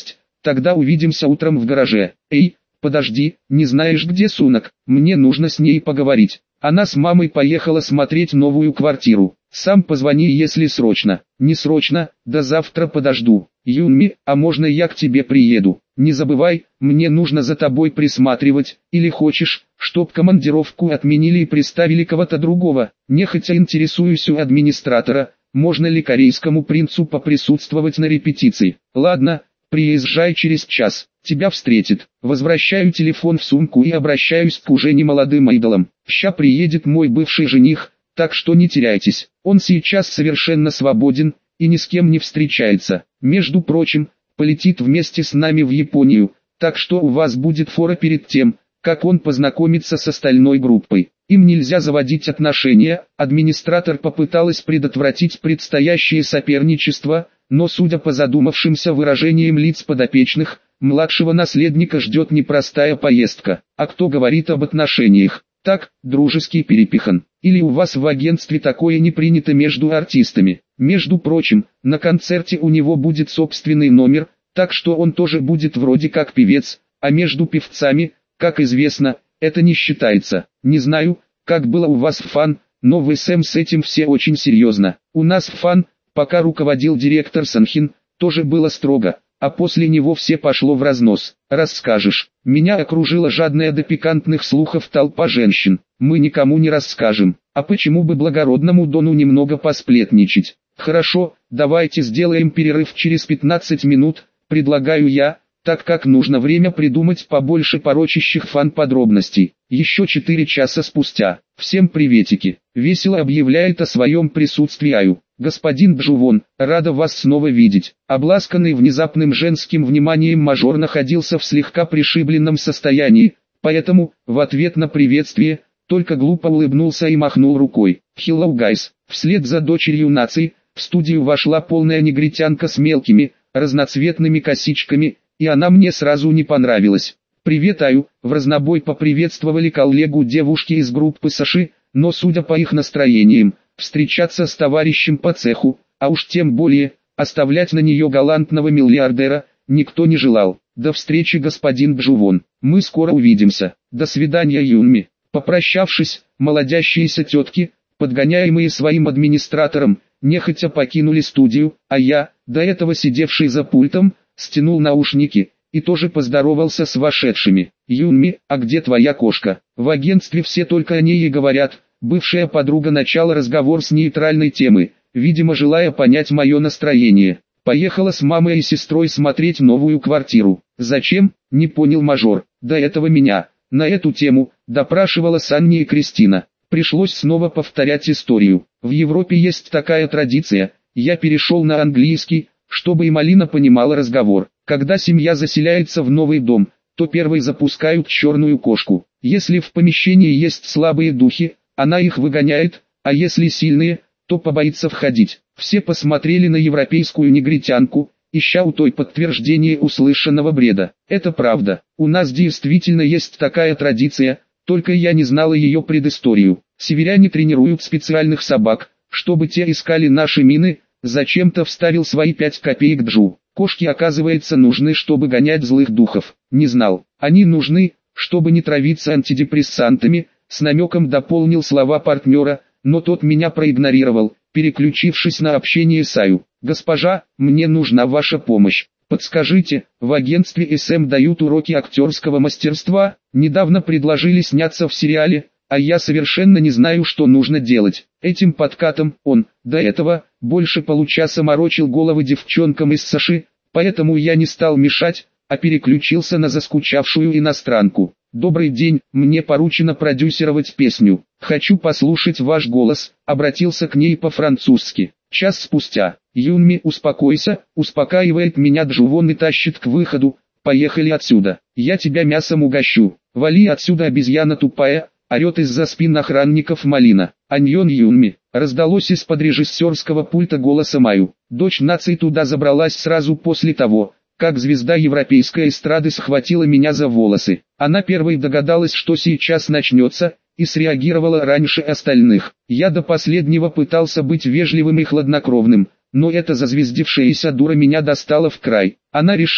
Тогда увидимся утром в гараже. Эй, подожди, не знаешь где Сунок? Мне нужно с ней поговорить. Она с мамой поехала смотреть новую квартиру. Сам позвони, если срочно. Не срочно, до завтра подожду. Юнми, а можно я к тебе приеду? Не забывай, мне нужно за тобой присматривать. Или хочешь, чтоб командировку отменили и приставили кого-то другого? Нехотя интересуюсь у администратора, можно ли корейскому принцу поприсутствовать на репетиции. Ладно, приезжай через час, тебя встретит. Возвращаю телефон в сумку и обращаюсь к уже немолодым айдолам. Ща приедет мой бывший жених, так что не теряйтесь. Он сейчас совершенно свободен и ни с кем не встречается. Между прочим, полетит вместе с нами в Японию, так что у вас будет фора перед тем, как он познакомится с остальной группой. Им нельзя заводить отношения. Администратор попыталась предотвратить предстоящее соперничество, но судя по задумавшимся выражениям лиц подопечных, младшего наследника ждет непростая поездка. А кто говорит об отношениях? Так, дружеский перепихан. Или у вас в агентстве такое не принято между артистами? Между прочим, на концерте у него будет собственный номер, так что он тоже будет вроде как певец, а между певцами, как известно, это не считается. Не знаю, как было у вас в фан, но в СМ с этим все очень серьезно. У нас в фан, пока руководил директор Санхин, тоже было строго, а после него все пошло в разнос. Расскажешь. Меня окружила жадная до пикантных слухов толпа женщин. Мы никому не расскажем. А почему бы благородному Дону немного посплетничать? Хорошо, давайте сделаем перерыв через пятнадцать минут, предлагаю я, так как нужно время придумать побольше порочащих фан-подробностей. Еще четыре часа спустя. Всем приветики. Весело объявляет о своем присутствии Аю. Господин Бжувон, рада вас снова видеть. Обласканный внезапным женским вниманием мажор находился в слегка пришибленном состоянии, поэтому, в ответ на приветствие, только глупо улыбнулся и махнул рукой. Hello guys. Вслед за дочерью нации, в студию вошла полная негритянка с мелкими, разноцветными косичками, и она мне сразу не понравилась. «Привет, Аю», в разнобой поприветствовали коллегу девушки из группы Саши, но судя по их настроениям, встречаться с товарищем по цеху, а уж тем более, оставлять на нее галантного миллиардера, никто не желал. До встречи, господин Бжувон, мы скоро увидимся. До свидания, Юнми. Попрощавшись, молодящиеся тетки, подгоняемые своим администратором, нехотя покинули студию, а я, до этого сидевший за пультом, стянул наушники и тоже поздоровался с вошедшими. «Юнми, а где твоя кошка?» В агентстве все только о ней и говорят. Бывшая подруга начала разговор с нейтральной темы, видимо желая понять мое настроение. Поехала с мамой и сестрой смотреть новую квартиру. Зачем? Не понял мажор. До этого меня, на эту тему, допрашивала Санни и Кристина. Пришлось снова повторять историю. В Европе есть такая традиция, я перешел на английский, чтобы и Малина понимала разговор. Когда семья заселяется в новый дом, то первой запускают черную кошку. Если в помещении есть слабые духи, она их выгоняет, а если сильные, то побоится входить. Все посмотрели на европейскую негритянку, ища у той подтверждение услышанного бреда. Это правда, у нас действительно есть такая традиция, только я не знала ее предысторию. Северяне тренируют специальных собак, чтобы те искали наши мины, зачем-то вставил свои пять копеек Джу. Кошки, оказывается, нужны, чтобы гонять злых духов. Не знал, они нужны, чтобы не травиться антидепрессантами, с намеком дополнил слова партнера, но тот меня проигнорировал, переключившись на общение с Аю. «Госпожа, мне нужна ваша помощь. Подскажите, в агентстве эс эм дают уроки актерского мастерства, недавно предложили сняться в сериале, а я совершенно не знаю, что нужно делать». Этим подкатом он, до этого, больше получаса морочил головы девчонкам из Саши, поэтому я не стал мешать, а переключился на заскучавшую иностранку. «Добрый день, мне поручено продюсировать песню. Хочу послушать ваш голос», обратился к ней по-французски. Час спустя. «Юнми, успокойся», успокаивает меня Джувон и тащит к выходу. «Поехали отсюда, я тебя мясом угощу». «Вали отсюда, обезьяна тупая», орет из-за спин охранников Малина. «Аньон, Юнми», раздалось из-под режиссерского пульта голоса Маю. Дочь нации туда забралась сразу после того, как звезда европейской эстрады схватила меня за волосы. Она первой догадалась, что сейчас начнется, и среагировала раньше остальных. Я до последнего пытался быть вежливым и хладнокровным, но эта зазвездившаяся дура меня достала в край. Она решила,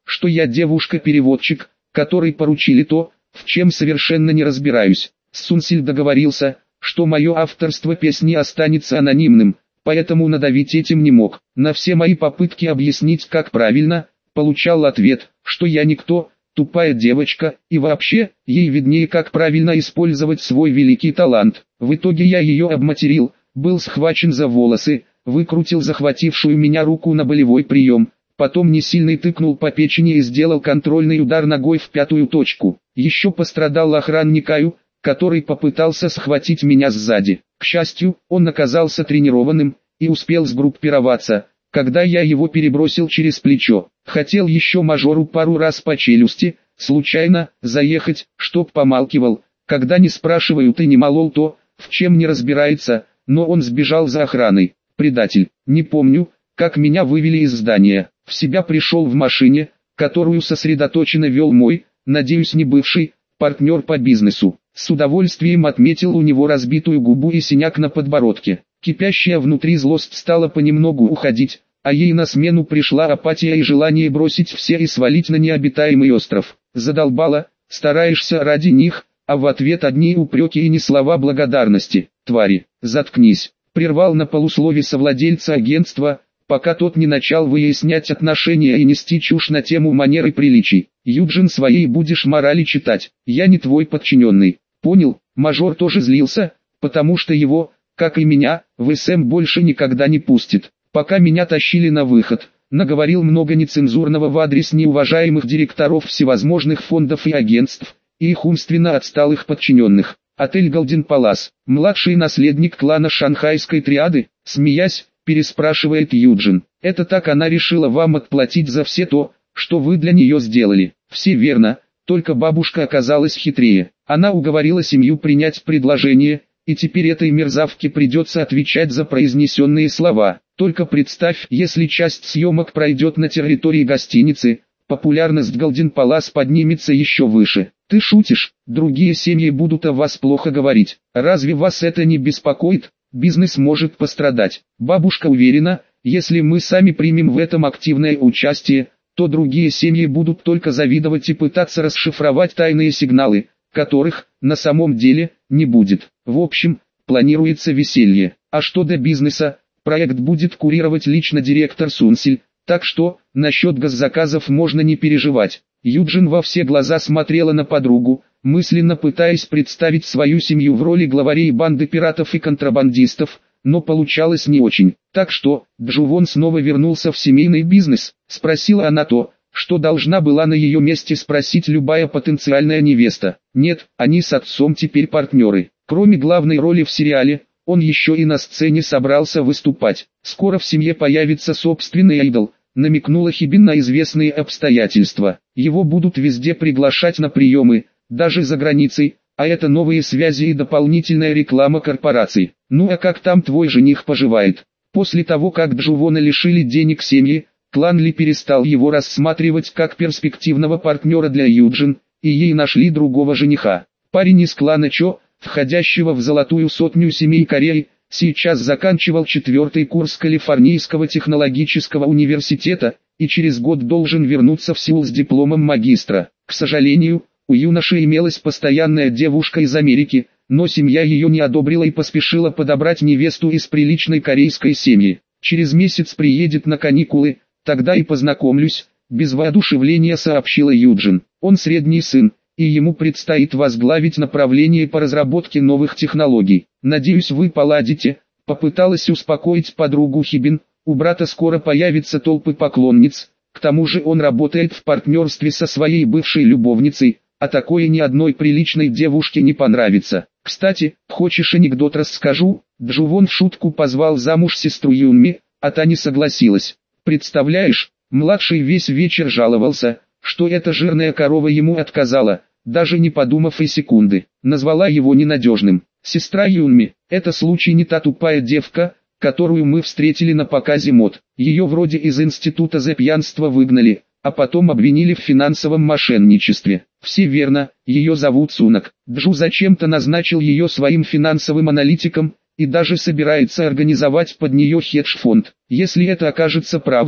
что я девушка-переводчик, которой поручили то, в чем совершенно не разбираюсь. Сунсиль договорился, что мое авторство песни останется анонимным, поэтому надавить этим не мог. На все мои попытки объяснить, как правильно, получал ответ, что я никто, тупая девочка, и вообще, ей виднее, как правильно использовать свой великий талант. В итоге я ее обматерил, был схвачен за волосы, выкрутил захватившую меня руку на болевой прием, потом несильный тыкнул по печени и сделал контрольный удар ногой в пятую точку. Еще пострадал охранник Аю, который попытался схватить меня сзади. К счастью, он оказался тренированным и успел сгруппироваться, когда я его перебросил через плечо. Хотел еще мажору пару раз по челюсти, случайно, заехать, чтоб помалкивал, когда не спрашивают и не молол то, в чем не разбирается, но он сбежал за охраной. Предатель. Не помню, как меня вывели из здания. В себя пришел в машине, которую сосредоточенно вел мой, надеюсь не бывший, партнер по бизнесу. С удовольствием отметил у него разбитую губу и синяк на подбородке. Кипящая внутри злость стала понемногу уходить, а ей на смену пришла апатия и желание бросить все и свалить на необитаемый остров. Задолбало, стараешься ради них, а в ответ одни упреки и не слова благодарности. Твари, заткнись. Прервал на полуслове совладельца агентства, пока тот не начал выяснять отношения и нести чушь на тему манер и приличий. Юджин, своей будешь морали читать, я не твой подчиненный. Понял? Мажор тоже злился, потому что его, как и меня, в СМ больше никогда не пустит. Пока меня тащили на выход, наговорил много нецензурного в адрес неуважаемых директоров всевозможных фондов и агентств, и их умственно отсталых подчиненных. Отель Голден Палас, младший наследник клана Шанхайской триады, смеясь, переспрашивает Юджин. Это так она решила вам отплатить за все то, что вы для нее сделали. Все верно, только бабушка оказалась хитрее. Она уговорила семью принять предложение, и теперь этой мерзавке придется отвечать за произнесенные слова. Только представь, если часть съемок пройдет на территории гостиницы, популярность Голден Палас поднимется еще выше. Ты шутишь, другие семьи будут о вас плохо говорить. Разве вас это не беспокоит? Бизнес может пострадать. Бабушка уверена, если мы сами примем в этом активное участие, то другие семьи будут только завидовать и пытаться расшифровать тайные сигналы, которых, на самом деле, не будет. В общем, планируется веселье. А что до бизнеса, проект будет курировать лично директор Сунсиль, так что, насчет госзаказов можно не переживать. Юджин во все глаза смотрела на подругу, мысленно пытаясь представить свою семью в роли главарей банды пиратов и контрабандистов, но получалось не очень. Так что, Джувон снова вернулся в семейный бизнес, спросила она то, что должна была на ее месте спросить любая потенциальная невеста. Нет, они с отцом теперь партнеры. Кроме главной роли в сериале, он еще и на сцене собрался выступать. Скоро в семье появится собственный айдол, намекнула Хибин на известные обстоятельства. Его будут везде приглашать на приемы, даже за границей, а это новые связи и дополнительная реклама корпораций. Ну а как там твой жених поживает? После того, как Джувона лишили денег семьи, клан Ли перестал его рассматривать как перспективного партнера для Юджин, и ей нашли другого жениха. Парень из клана Чо, входящего в золотую сотню семей Кореи, сейчас заканчивал четвертый курс Калифорнийского технологического университета, и через год должен вернуться в Сеул с дипломом магистра. К сожалению, у юноши имелась постоянная девушка из Америки, но семья ее не одобрила и поспешила подобрать невесту из приличной корейской семьи. Через месяц приедет на каникулы, тогда и познакомлюсь, без воодушевления сообщила Юджин. Он средний сын, и ему предстоит возглавить направление по разработке новых технологий. Надеюсь, вы поладите, попыталась успокоить подругу Хибин. У брата скоро появятся толпы поклонниц, к тому же он работает в партнерстве со своей бывшей любовницей, а такое ни одной приличной девушке не понравится. Кстати, хочешь анекдот расскажу? Джувон в шутку позвал замуж сестру Юнми, а та не согласилась. Представляешь, младший весь вечер жаловался, что эта жирная корова ему отказала, даже не подумав и секунды. Назвала его ненадежным. Сестра Юнми, это случай не та тупая девка, которую мы встретили на показе мод. Ее вроде из института за пьянство выгнали, а потом обвинили в финансовом мошенничестве. Все верно, ее зовут Сунак. Джу зачем-то назначил ее своим финансовым аналитиком, и даже собирается организовать под нее хедж-фонд. Если это окажется правдой,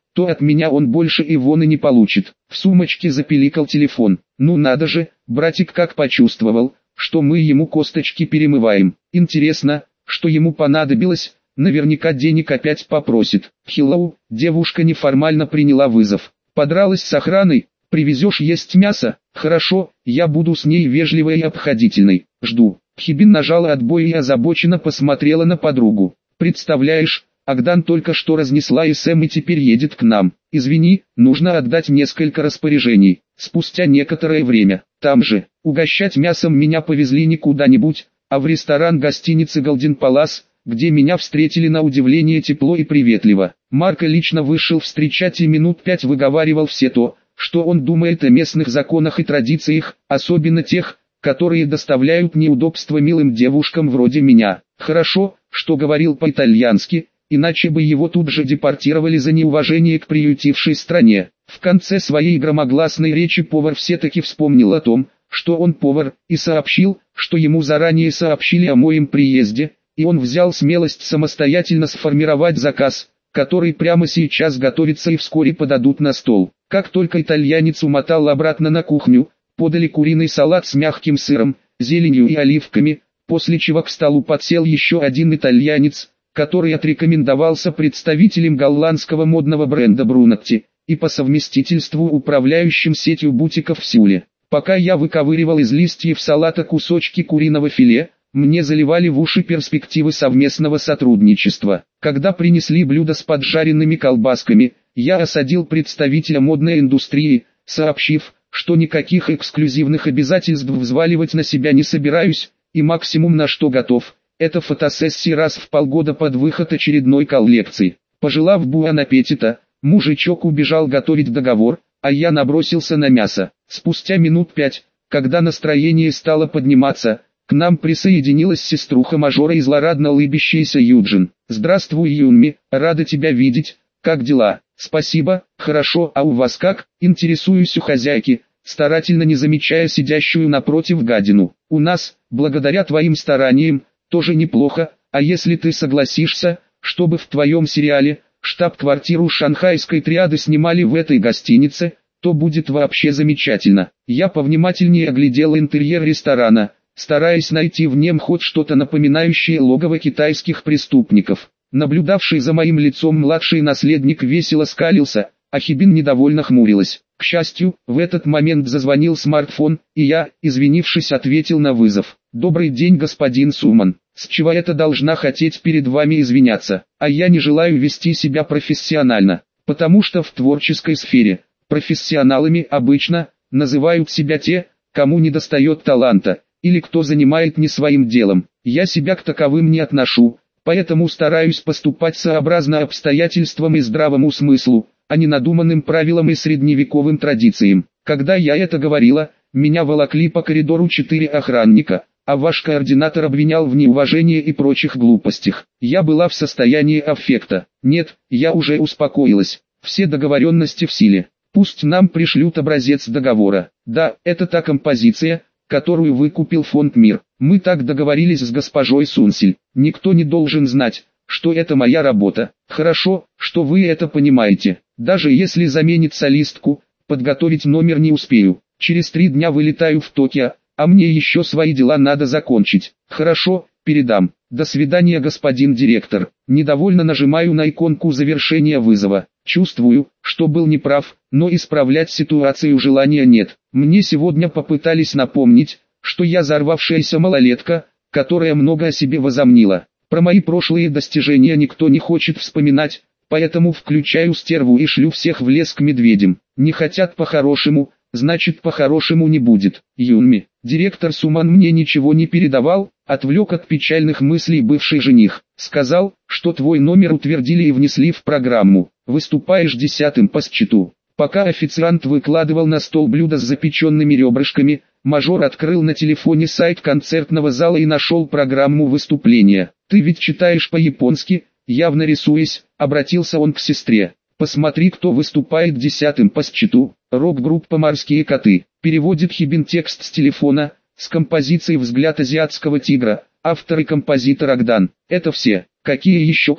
то от меня он больше и вон и не получит. В сумочке запиликал телефон. Ну надо же, братик как почувствовал, что мы ему косточки перемываем. Интересно, что ему понадобилось, наверняка денег опять попросит. Хиллоу, девушка неформально приняла вызов. Подралась с охраной, привезешь есть мясо? Хорошо, я буду с ней вежливой и обходительной. Жду. Хибин нажала отбой и озабоченно посмотрела на подругу. Представляешь, Агдан только что разнесла СМ и теперь едет к нам. Извини, нужно отдать несколько распоряжений. Спустя некоторое время, там же, угощать мясом меня повезли не куда-нибудь, а в ресторан гостиницы Golden Palace, где меня встретили на удивление тепло и приветливо. Марко лично вышел встречать и минут пять выговаривал все то, что он думает о местных законах и традициях, особенно тех, которые доставляют неудобства милым девушкам вроде меня. Хорошо, что говорил по-итальянски, иначе бы его тут же депортировали за неуважение к приютившей стране. В конце своей громогласной речи повар все-таки вспомнил о том, что он повар, и сообщил, что ему заранее сообщили о моем приезде, и он взял смелость самостоятельно сформировать заказ, который прямо сейчас готовится и вскоре подадут на стол. Как только итальянец умотал обратно на кухню, подали куриный салат с мягким сыром, зеленью и оливками, после чего к столу подсел еще один итальянец, который отрекомендовался представителем голландского модного бренда Брунетти, и по совместительству управляющим сетью бутиков в Сеуле. Пока я выковыривал из листьев салата кусочки куриного филе, мне заливали в уши перспективы совместного сотрудничества. Когда принесли блюдо с поджаренными колбасками, я осадил представителя модной индустрии, сообщив, что никаких эксклюзивных обязательств взваливать на себя не собираюсь, и максимум на что готов, это фотосессии раз в полгода под выход очередной коллекции. Пожелав буан аппетита, мужичок убежал готовить договор, а я набросился на мясо. Спустя минут пять, когда настроение стало подниматься, к нам присоединилась сеструха мажора и злорадно улыбящаяся Юджин. «Здравствуй, Юнми, рада тебя видеть, как дела?» «Спасибо, хорошо, а у вас как?» Интересуюсь у хозяйки, старательно не замечая сидящую напротив гадину. «У нас, благодаря твоим стараниям, тоже неплохо, а если ты согласишься, чтобы в твоем сериале штаб-квартиру шанхайской триады снимали в этой гостинице, то будет вообще замечательно». Я повнимательнее оглядел интерьер ресторана, стараясь найти в нем хоть что-то напоминающее логово китайских преступников. Наблюдавший за моим лицом младший наследник весело скалился, а Хибин недовольно хмурилась. К счастью, в этот момент зазвонил смартфон, и я, извинившись, ответил на вызов. «Добрый день, господин Суман. С чего это должна хотеть перед вами извиняться? А я не желаю вести себя профессионально, потому что в творческой сфере профессионалами обычно называют себя те, кому недостает таланта, или кто занимает не своим делом. Я себя к таковым не отношу, поэтому стараюсь поступать сообразно обстоятельствам и здравому смыслу, а не надуманным правилам и средневековым традициям. Когда я это говорила, меня волокли по коридору четыре охранника, а ваш координатор обвинял в неуважении и прочих глупостях. Я была в состоянии аффекта. Нет, я уже успокоилась. Все договоренности в силе. Пусть нам пришлют образец договора. Да, это та композиция, которую выкупил фонд «Мир». Мы так договорились с госпожой Сунсиль. Никто не должен знать, что это моя работа. Хорошо, что вы это понимаете. Даже если заменит солистку, подготовить номер не успею. Через три дня вылетаю в Токио, а мне еще свои дела надо закончить. Хорошо, передам. До свидания, господин директор. Недовольно нажимаю на иконку завершения вызова. Чувствую, что был неправ, но исправлять ситуацию желания нет. Мне сегодня попытались напомнить, что я взорвавшаяся малолетка, которая много о себе возомнила. Про мои прошлые достижения никто не хочет вспоминать, поэтому включаю стерву и шлю всех в лес к медведям. Не хотят по-хорошему, значит по-хорошему не будет. Юнми, директор Суман мне ничего не передавал, отвлек от печальных мыслей бывший жених. Сказал, что твой номер утвердили и внесли в программу. Выступаешь десятым по счету. Пока официант выкладывал на стол блюдо с запеченными ребрышками, мажор открыл на телефоне сайт концертного зала и нашел программу выступления. «Ты ведь читаешь по-японски?» Явно рисуясь, обратился он к сестре. «Посмотри, кто выступает десятым по счету. Рок-группа «Морские коты». Переводит Хибин текст с телефона, с композицией «Взгляд азиатского тигра», автор и композитор Агдан. Это все. Какие еще коты?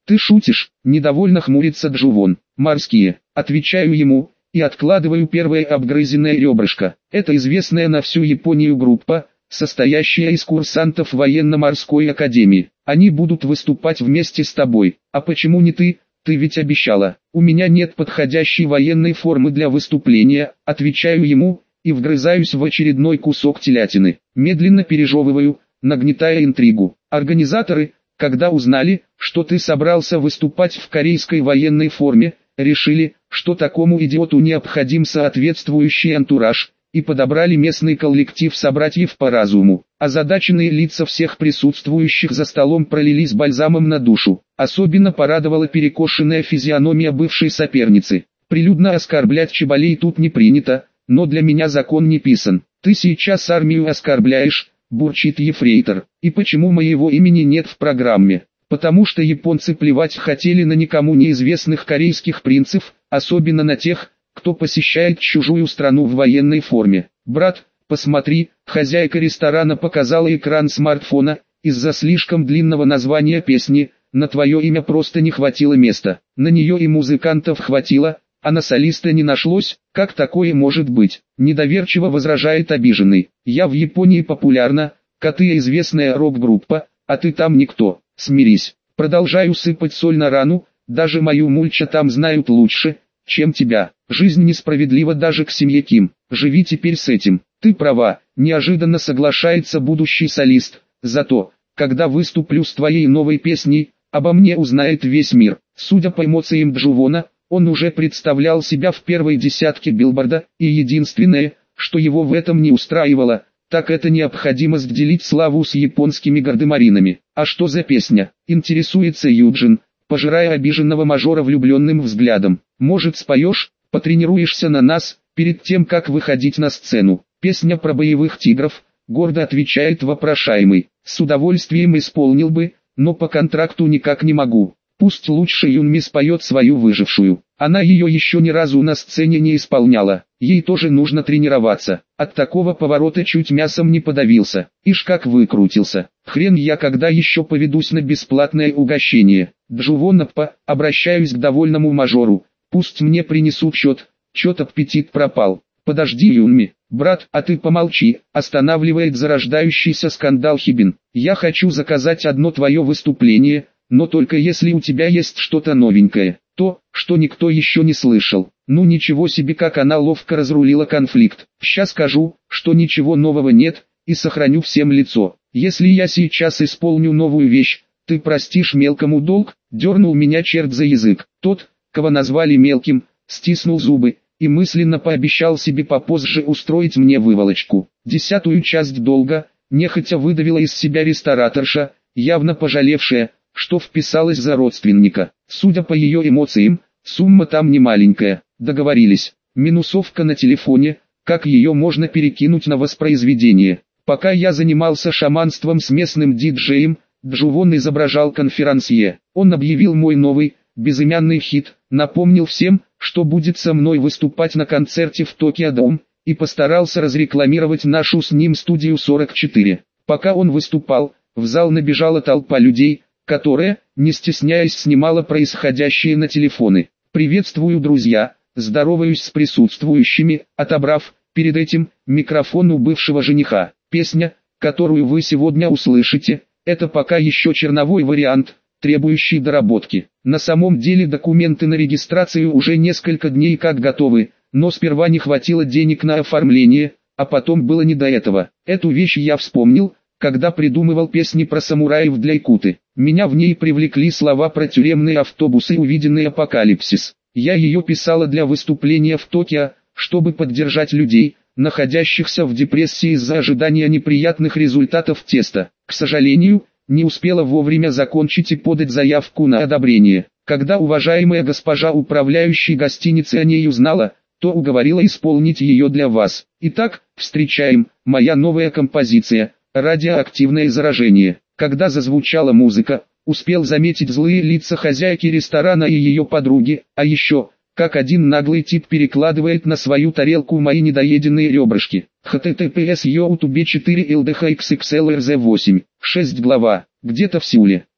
Ты шутишь? Недовольно хмурится Джувон. Морские. Отвечаю ему и откладываю первое обгрызенное ребрышко. Это известная на всю Японию группа, состоящая из курсантов военно-морской академии. Они будут выступать вместе с тобой. А почему не ты? Ты ведь обещала. У меня нет подходящей военной формы для выступления, отвечаю ему и вгрызаюсь в очередной кусок телятины. Медленно пережевываю, нагнетая интригу. Организаторы, когда узнали, что ты собрался выступать в корейской военной форме, решили, что такому идиоту необходим соответствующий антураж, и подобрали местный коллектив собратьев по разуму. Озадаченные лица всех присутствующих за столом пролились бальзамом на душу. Особенно порадовала перекошенная физиономия бывшей соперницы. Прилюдно оскорблять чеболей тут не принято, но для меня закон не писан. Ты сейчас армию оскорбляешь, бурчит ефрейтор. И почему моего имени нет в программе? Потому что японцы плевать хотели на никому неизвестных корейских принцев, особенно на тех, кто посещает чужую страну в военной форме. Брат, посмотри, хозяйка ресторана показала экран смартфона, из-за слишком длинного названия песни, на твое имя просто не хватило места. На нее и музыкантов хватило, а на солиста не нашлось. Как такое может быть? Недоверчиво возражает обиженный. Я в Японии популярна, коты известная рок-группа, а ты там никто. Смирись. Продолжаю сыпать соль на рану, даже мою мульча там знают лучше, чем тебя. Жизнь несправедлива даже к семье Ким. Живи теперь с этим. Ты права, неожиданно соглашается будущий солист. Зато, когда выступлю с твоей новой песней, обо мне узнает весь мир. Судя по эмоциям Джувона, он уже представлял себя в первой десятке Билборда, и единственное, что его в этом не устраивало, так это необходимость делить славу с японскими гардемаринами. А что за песня? Интересуется Юджин, пожирая обиженного мажора влюбленным взглядом. Может, споешь, потренируешься на нас, перед тем как выходить на сцену? Песня про боевых тигров, гордо отвечает вопрошаемый. С удовольствием исполнил бы, но по контракту никак не могу. Пусть лучше Юнми споет свою выжившую. Она ее еще ни разу на сцене не исполняла. Ей тоже нужно тренироваться. От такого поворота чуть мясом не подавился. Ишь как выкрутился. Хрен я когда еще поведусь на бесплатное угощение. Джувонаппа, обращаюсь к довольному мажору. Пусть мне принесут счет. Чет аппетит пропал. Подожди, Юнми. Брат, а ты помолчи, останавливает зарождающийся скандал Хибин. Я хочу заказать одно твое выступление, но только если у тебя есть что-то новенькое, то, что никто еще не слышал. Ну ничего себе, как она ловко разрулила конфликт. Ща скажу, что ничего нового нет, и сохраню всем лицо. Если я сейчас исполню новую вещь, ты простишь мелкому долг? Дернул меня черт за язык. Тот, кого назвали мелким, стиснул зубы и мысленно пообещал себе попозже устроить мне выволочку. Десятую часть долга, нехотя выдавила из себя рестораторша, явно пожалевшая, что вписалась за родственника. Судя по ее эмоциям, сумма там не маленькая. Договорились. Минусовка на телефоне, как ее можно перекинуть на воспроизведение. Пока я занимался шаманством с местным диджеем, Джувон изображал конферансье. Он объявил мой новый, безымянный хит, напомнил всем, что будет со мной выступать на концерте в Токио Дом, и постарался разрекламировать нашу с ним студию сорок четыре. Пока он выступал, в зал набежала толпа людей, которая, не стесняясь, снимала происходящее на телефоны. «Приветствую, друзья», здороваюсь с присутствующими, отобрав, перед этим, микрофон у бывшего жениха. Песня, которую вы сегодня услышите, это пока еще черновой вариант, требующий доработки. На самом деле документы на регистрацию уже несколько дней как готовы, но сперва не хватило денег на оформление, а потом было не до этого. Эту вещь я вспомнил, когда придумывал песни про самураев для якуты. Меня в ней привлекли слова про тюремные автобусы и увиденный апокалипсис. Я ее писала для выступления в Токио, чтобы поддержать людей, находящихся в депрессии из-за ожидания неприятных результатов теста. К сожалению, не успела вовремя закончить и подать заявку на одобрение. Когда уважаемая госпожа управляющей гостиницы о ней узнала, то уговорила исполнить ее для вас. Итак, встречаем, моя новая композиция «Радиоактивное заражение». Когда зазвучала музыка, успел заметить злые лица хозяйки ресторана и ее подруги, а еще, как один наглый тип перекладывает на свою тарелку мои недоеденные ребрышки. https youtube четыре ldhxxlrz восемь, шесть глава, где-то в Сеуле.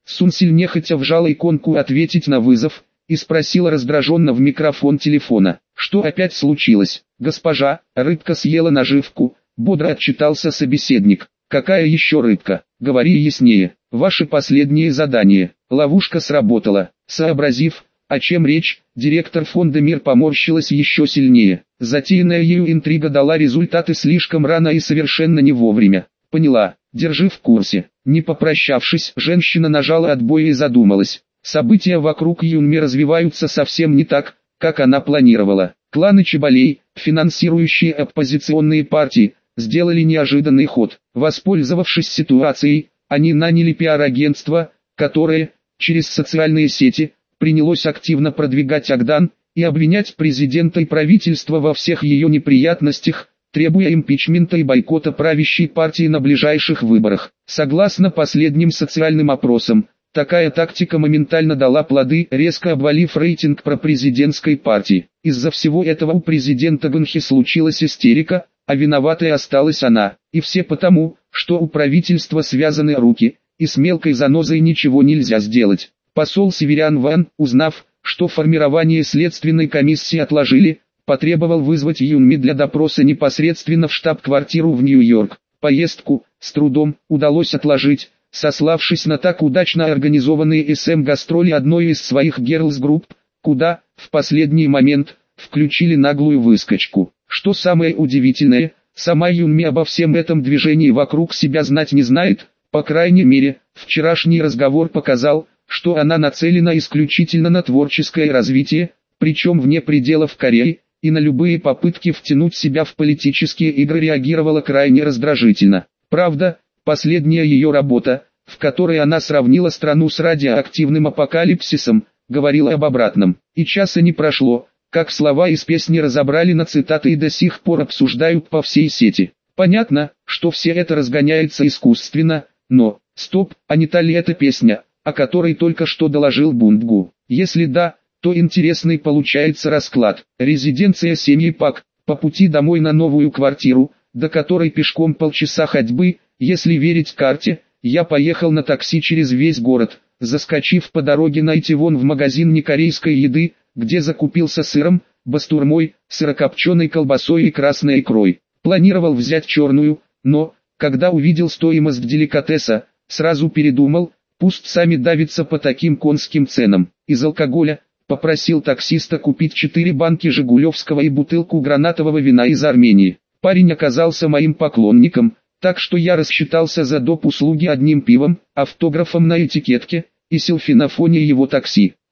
Сунсиль нехотя вжала иконку «Ответить на вызов» и спросила раздраженно в микрофон телефона, что опять случилось. «Госпожа, рыбка съела наживку», — бодро отчитался собеседник. «Какая еще рыбка? Говори яснее. Ваше последнее задание». Ловушка сработала. Сообразив, о чем речь, директор фонда «Мир» поморщилась еще сильнее. Затеянная ею интрига дала результаты слишком рано и совершенно не вовремя. «Поняла, держи в курсе». Не попрощавшись, женщина нажала отбой и задумалась. События вокруг Юнми развиваются совсем не так, как она планировала. Кланы Чеболей, финансирующие оппозиционные партии, сделали неожиданный ход. Воспользовавшись ситуацией, они наняли пиар-агентство, которое, через социальные сети, принялось активно продвигать Агдан и обвинять президента и правительство во всех ее неприятностях, требуя импичмента и бойкота правящей партии на ближайших выборах. Согласно последним социальным опросам, такая тактика моментально дала плоды, резко обвалив рейтинг пропрезидентской партии. Из-за всего этого у президента Гэнхи случилась истерика, а виноватой осталась она. И все потому, что у правительства связаны руки, и с мелкой занозой ничего нельзя сделать. Посол Северян Ван, узнав, что формирование следственной комиссии отложили, потребовал вызвать Юнми для допроса непосредственно в штаб-квартиру в Нью-Йорк. Поездку, с трудом, удалось отложить, сославшись на так удачно организованные эс эм-гастроли одной из своих герлс-групп, куда, в последний момент, включили наглую выскочку. Что самое удивительное, сама Юнми обо всем этом движении вокруг себя знать не знает, по крайней мере, вчерашний разговор показал, что она нацелена исключительно на творческое развитие, причем вне пределов Кореи, и на любые попытки втянуть себя в политические игры реагировала крайне раздражительно. Правда, последняя ее работа, в которой она сравнила страну с радиоактивным апокалипсисом, говорила об обратном. И часа не прошло, как слова из песни разобрали на цитаты и до сих пор обсуждают по всей сети. Понятно, что все это разгоняется искусственно, но, стоп, а не та ли эта песня, о которой только что доложил Бундгу? Если да, то интересный получается расклад. Резиденция семьи Пак, по пути домой на новую квартиру, до которой пешком полчаса ходьбы, если верить карте, я поехал на такси через весь город, заскочив по дороге на Итивон в магазин некорейской еды, где закупился сыром, бастурмой, сырокопченой колбасой и красной икрой. Планировал взять черную, но, когда увидел стоимость деликатеса, сразу передумал, пусть сами давятся по таким конским ценам. Из алкоголя попросил таксиста купить четыре банки жигулевского и бутылку гранатового вина из Армении. Парень оказался моим поклонником, так что я рассчитался за доп. Услуги одним пивом, автографом на этикетке и селфи на фоне его такси.